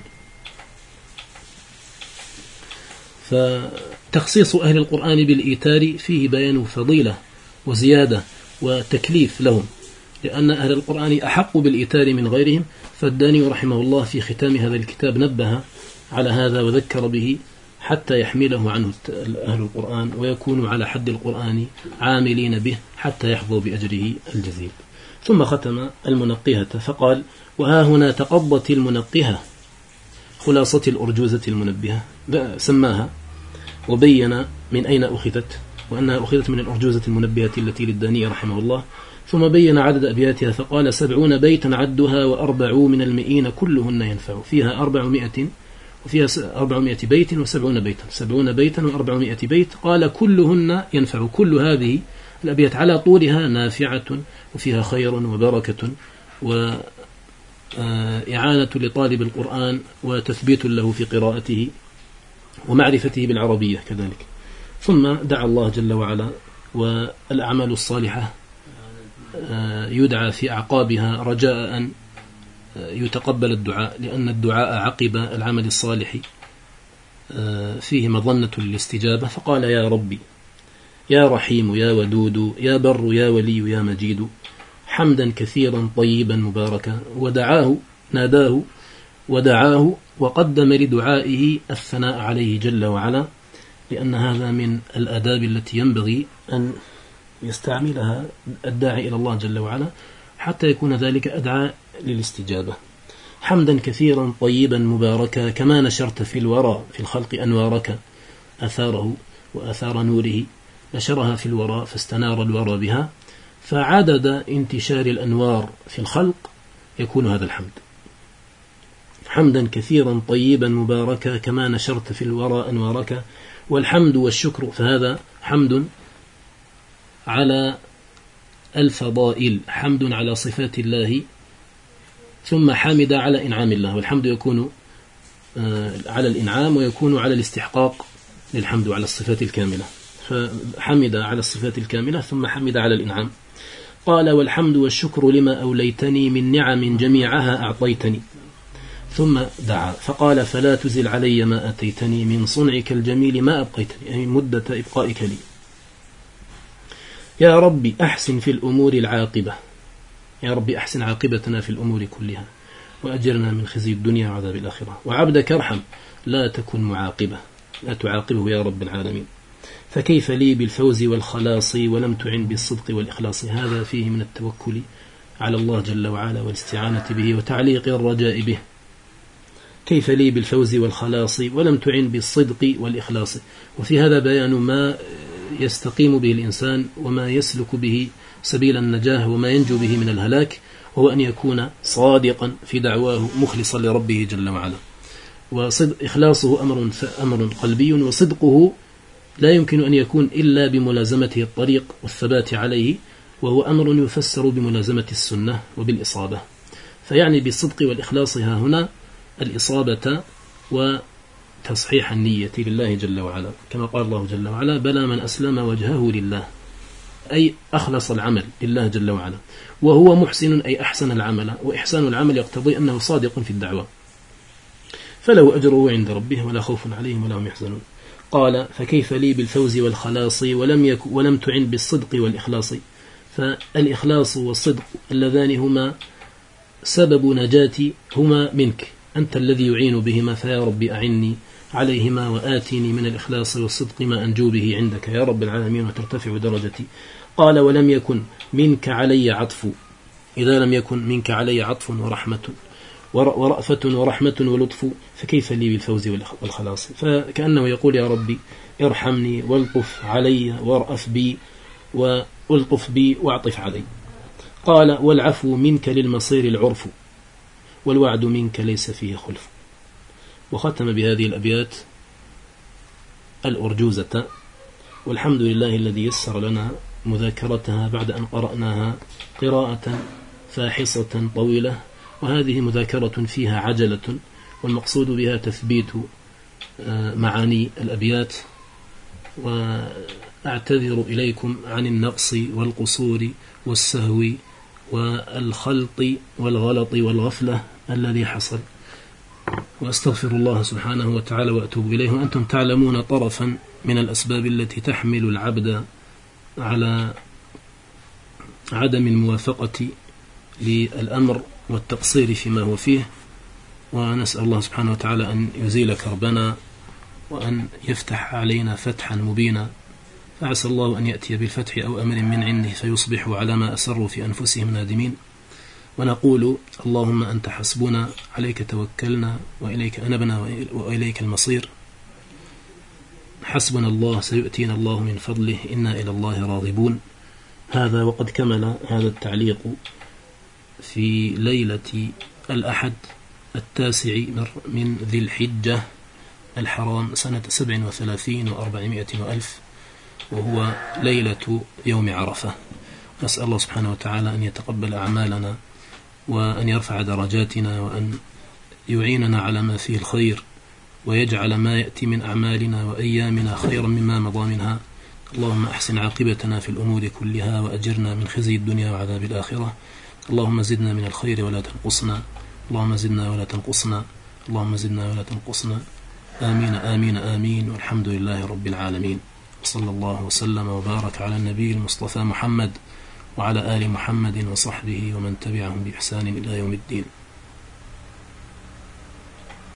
فتخصيص أهل القرآن بالإيتار فيه بيان فضيلة وزيادة وتكليف لهم، لأن أهل القرآن أحق بالإيتار من غيرهم. فالداني رحمه الله في ختام هذا الكتاب نبه على هذا وذكر به حتى يحمله عنه أهل القرآن ويكونوا على حد القرآن عاملين به حتى يحظوا بأجره الجزيل. ثم ختم المنقهة فقال: وها هنا تقضت المنقهة خلاصة الأرجوزة المنبهة، سماها وبين من أين أخذت، وأنها أخذت من الأرجوزة المنبهة التي للداني رحمه الله. ثم بين عدد أبياتها فقال: 70 بيتا عدها وأربعوا من المئين كلهن ينفع. فيها 400 وفيها 400 بيت و70 بيتا، 70 بيتا و400 بيت. قال: كلهن ينفع، كل هذه الأبيات على طولها نافعة وفيها خير وبركة وإعانة لطالب القرآن وتثبيت له في قراءته ومعرفته بالعربية كذلك. ثم دعا الله جل وعلا، والأعمال الصالحة يدعى في أعقابها رجاء أن يتقبل الدعاء، لأن الدعاء عقب العمل الصالح فيه مظنة للاستجابة. فقال: يا ربي يا رحيم يا ودود يا بر يا ولي يا مجيد، حمدا كثيرا طيبا مباركا. ودعاه، ناداه ودعاه، وقدم لدعائه الثناء عليه جل وعلا، لأن هذا من الآداب التي ينبغي أن يستعملها الداعي إلى الله جل وعلا حتى يكون ذلك أدعى للاستجابة. حمدا كثيرا طيبا مباركا، كما نشرت في الورى في الخلق أنوارك، أثاره وأثار نوره نشرها في الورى فاستنار الورى بها، فعدد انتشار الأنوار في الخلق يكون هذا الحمد. حمدا كثيرا طيبا مباركا، كما نشرت في الورى أنوارك. والحمد والشكر، فهذا حمد على الفضائل، حمد على صفات الله، ثم حمد على إنعام الله. والحمد يكون على الإنعام ويكون على الاستحقاق للحمد على الصفات الكاملة، فحمد على الصفات الكاملة ثم حمد على الإنعام. قال: والحمد والشكر لما أوليتني من نعم جميعها أعطيتني. ثم دعا فقال: فلا تزل علي ما أتيتني من صنعك الجميل ما أبقيتني، يعني مدة إبقائك لي. يا ربي أحسن في الأمور العاقبة، يا ربي أحسن عاقبتنا في الأمور كلها، وأجرنا من خزي الدنيا وعذاب الآخرة. وعبدك ارحم لا تكن معاقبة، لا تعاقبه يا رب العالمين. فكيف لي بالفوز والخلاص ولم تعن بالصدق والإخلاص. هذا فيه من التوكل على الله جل وعلا والاستعانة به وتعليق الرجاء به. كيف لي بالفوز والخلاص ولم تعن بالصدق والإخلاص. وفي هذا بيان ما يستقيم به الإنسان وما يسلك به سبيل النجاة وما ينجو به من الهلاك، وهو أن يكون صادقا في دعواه مخلصا لربه جل وعلا. إخلاصه أمر قلبي، وصدقه لا يمكن أن يكون إلا بملازمته الطريق والثبات عليه، وهو أمر يفسر بملازمة السنة وبالإصابة. فيعني بالصدق والإخلاص ها هنا الإصابة وتصحيح النية لله جل وعلا، كما قال الله جل وعلا: بلى من أسلم وجهه لله، أي أخلص العمل لله جل وعلا. وهو محسن أي أحسن العمل، وإحسان العمل يقتضي أنه صادق في الدعوة، فله أجره عند ربه ولا خوف عليهم ولا هم يحزنون. قال: فكيف لي بالفوز والخلاص ولم تعن بالصدق والإخلاص. فالإخلاص والصدق اللذان هما سبب نجاتي، هما منك، أنت الذي يعين بهما، فيا رب أعني عليهما وآتني من الإخلاص والصدق ما أنجو به عندك يا رب العالمين وترتفع درجتي. قال: ولم يكن منك علي عطف. إذا لم يكن منك علي عطف ورأفة ورحمة ولطف فكيف لي بالفوز والخلاص. فكأنه يقول: يا ربي ارحمني والطف علي وارأف بي والطف بي واعطف علي. قال: والعفو منك للمصير العرف، والوعد منك ليس فيه خلف. وختم بهذه الأبيات الأرجوزة، والحمد لله الذي يسر لنا مذاكرتها بعد أن قرأناها قراءة فاحصة طويلة، وهذه مذاكرة فيها عجلة، والمقصود بها تثبيت معاني الأبيات. وأعتذر إليكم عن النقص والقصور والسهو والخلط والغلط والغفلة الذي حصل، وأستغفر الله سبحانه وتعالى وأتوب إليه. وأنتم تعلمون طرفا من الأسباب التي تحمل العبد على عدم الموافقة للأمر والتقصير فيما هو فيه، ونسأل الله سبحانه وتعالى أن يزيل كربنا وأن يفتح علينا فتحا مبينا. فعسى الله أن يأتي بالفتح أو أمر من عنده فيصبحوا على ما أسروا في أنفسهم نادمين. ونقول: اللهم أنت حسبنا، عليك توكلنا وإليك أنبنا وإليك المصير. حسبنا الله، سيؤتينا الله من فضله، إنا إلى الله راغبون. هذا وقد كمل هذا التعليق في ليلة الأحد 9 من ذي الحجة الحرام سنة 37 و400 وألف، وهو ليلة يوم عرفة. نسأل الله سبحانه وتعالى أن يتقبل أعمالنا وأن يرفع درجاتنا وأن يعيننا على ما فيه الخير، ويجعل ما يأتي من أعمالنا وأيامنا خيرا مما مضى منها. اللهم أحسن عاقبتنا في الأمور كلها وأجرنا من خزي الدنيا وعذاب الآخرة. اللهم زدنا من الخير ولا تنقصنا، اللهم زدنا ولا تنقصنا، اللهم زدنا ولا تنقصنا. آمين آمين آمين، والحمد لله رب العالمين. صلى الله وسلم وبارك على النبي المصطفى محمد وعلى آل محمد وصحبه ومن تبعهم بإحسان إلى يوم الدين.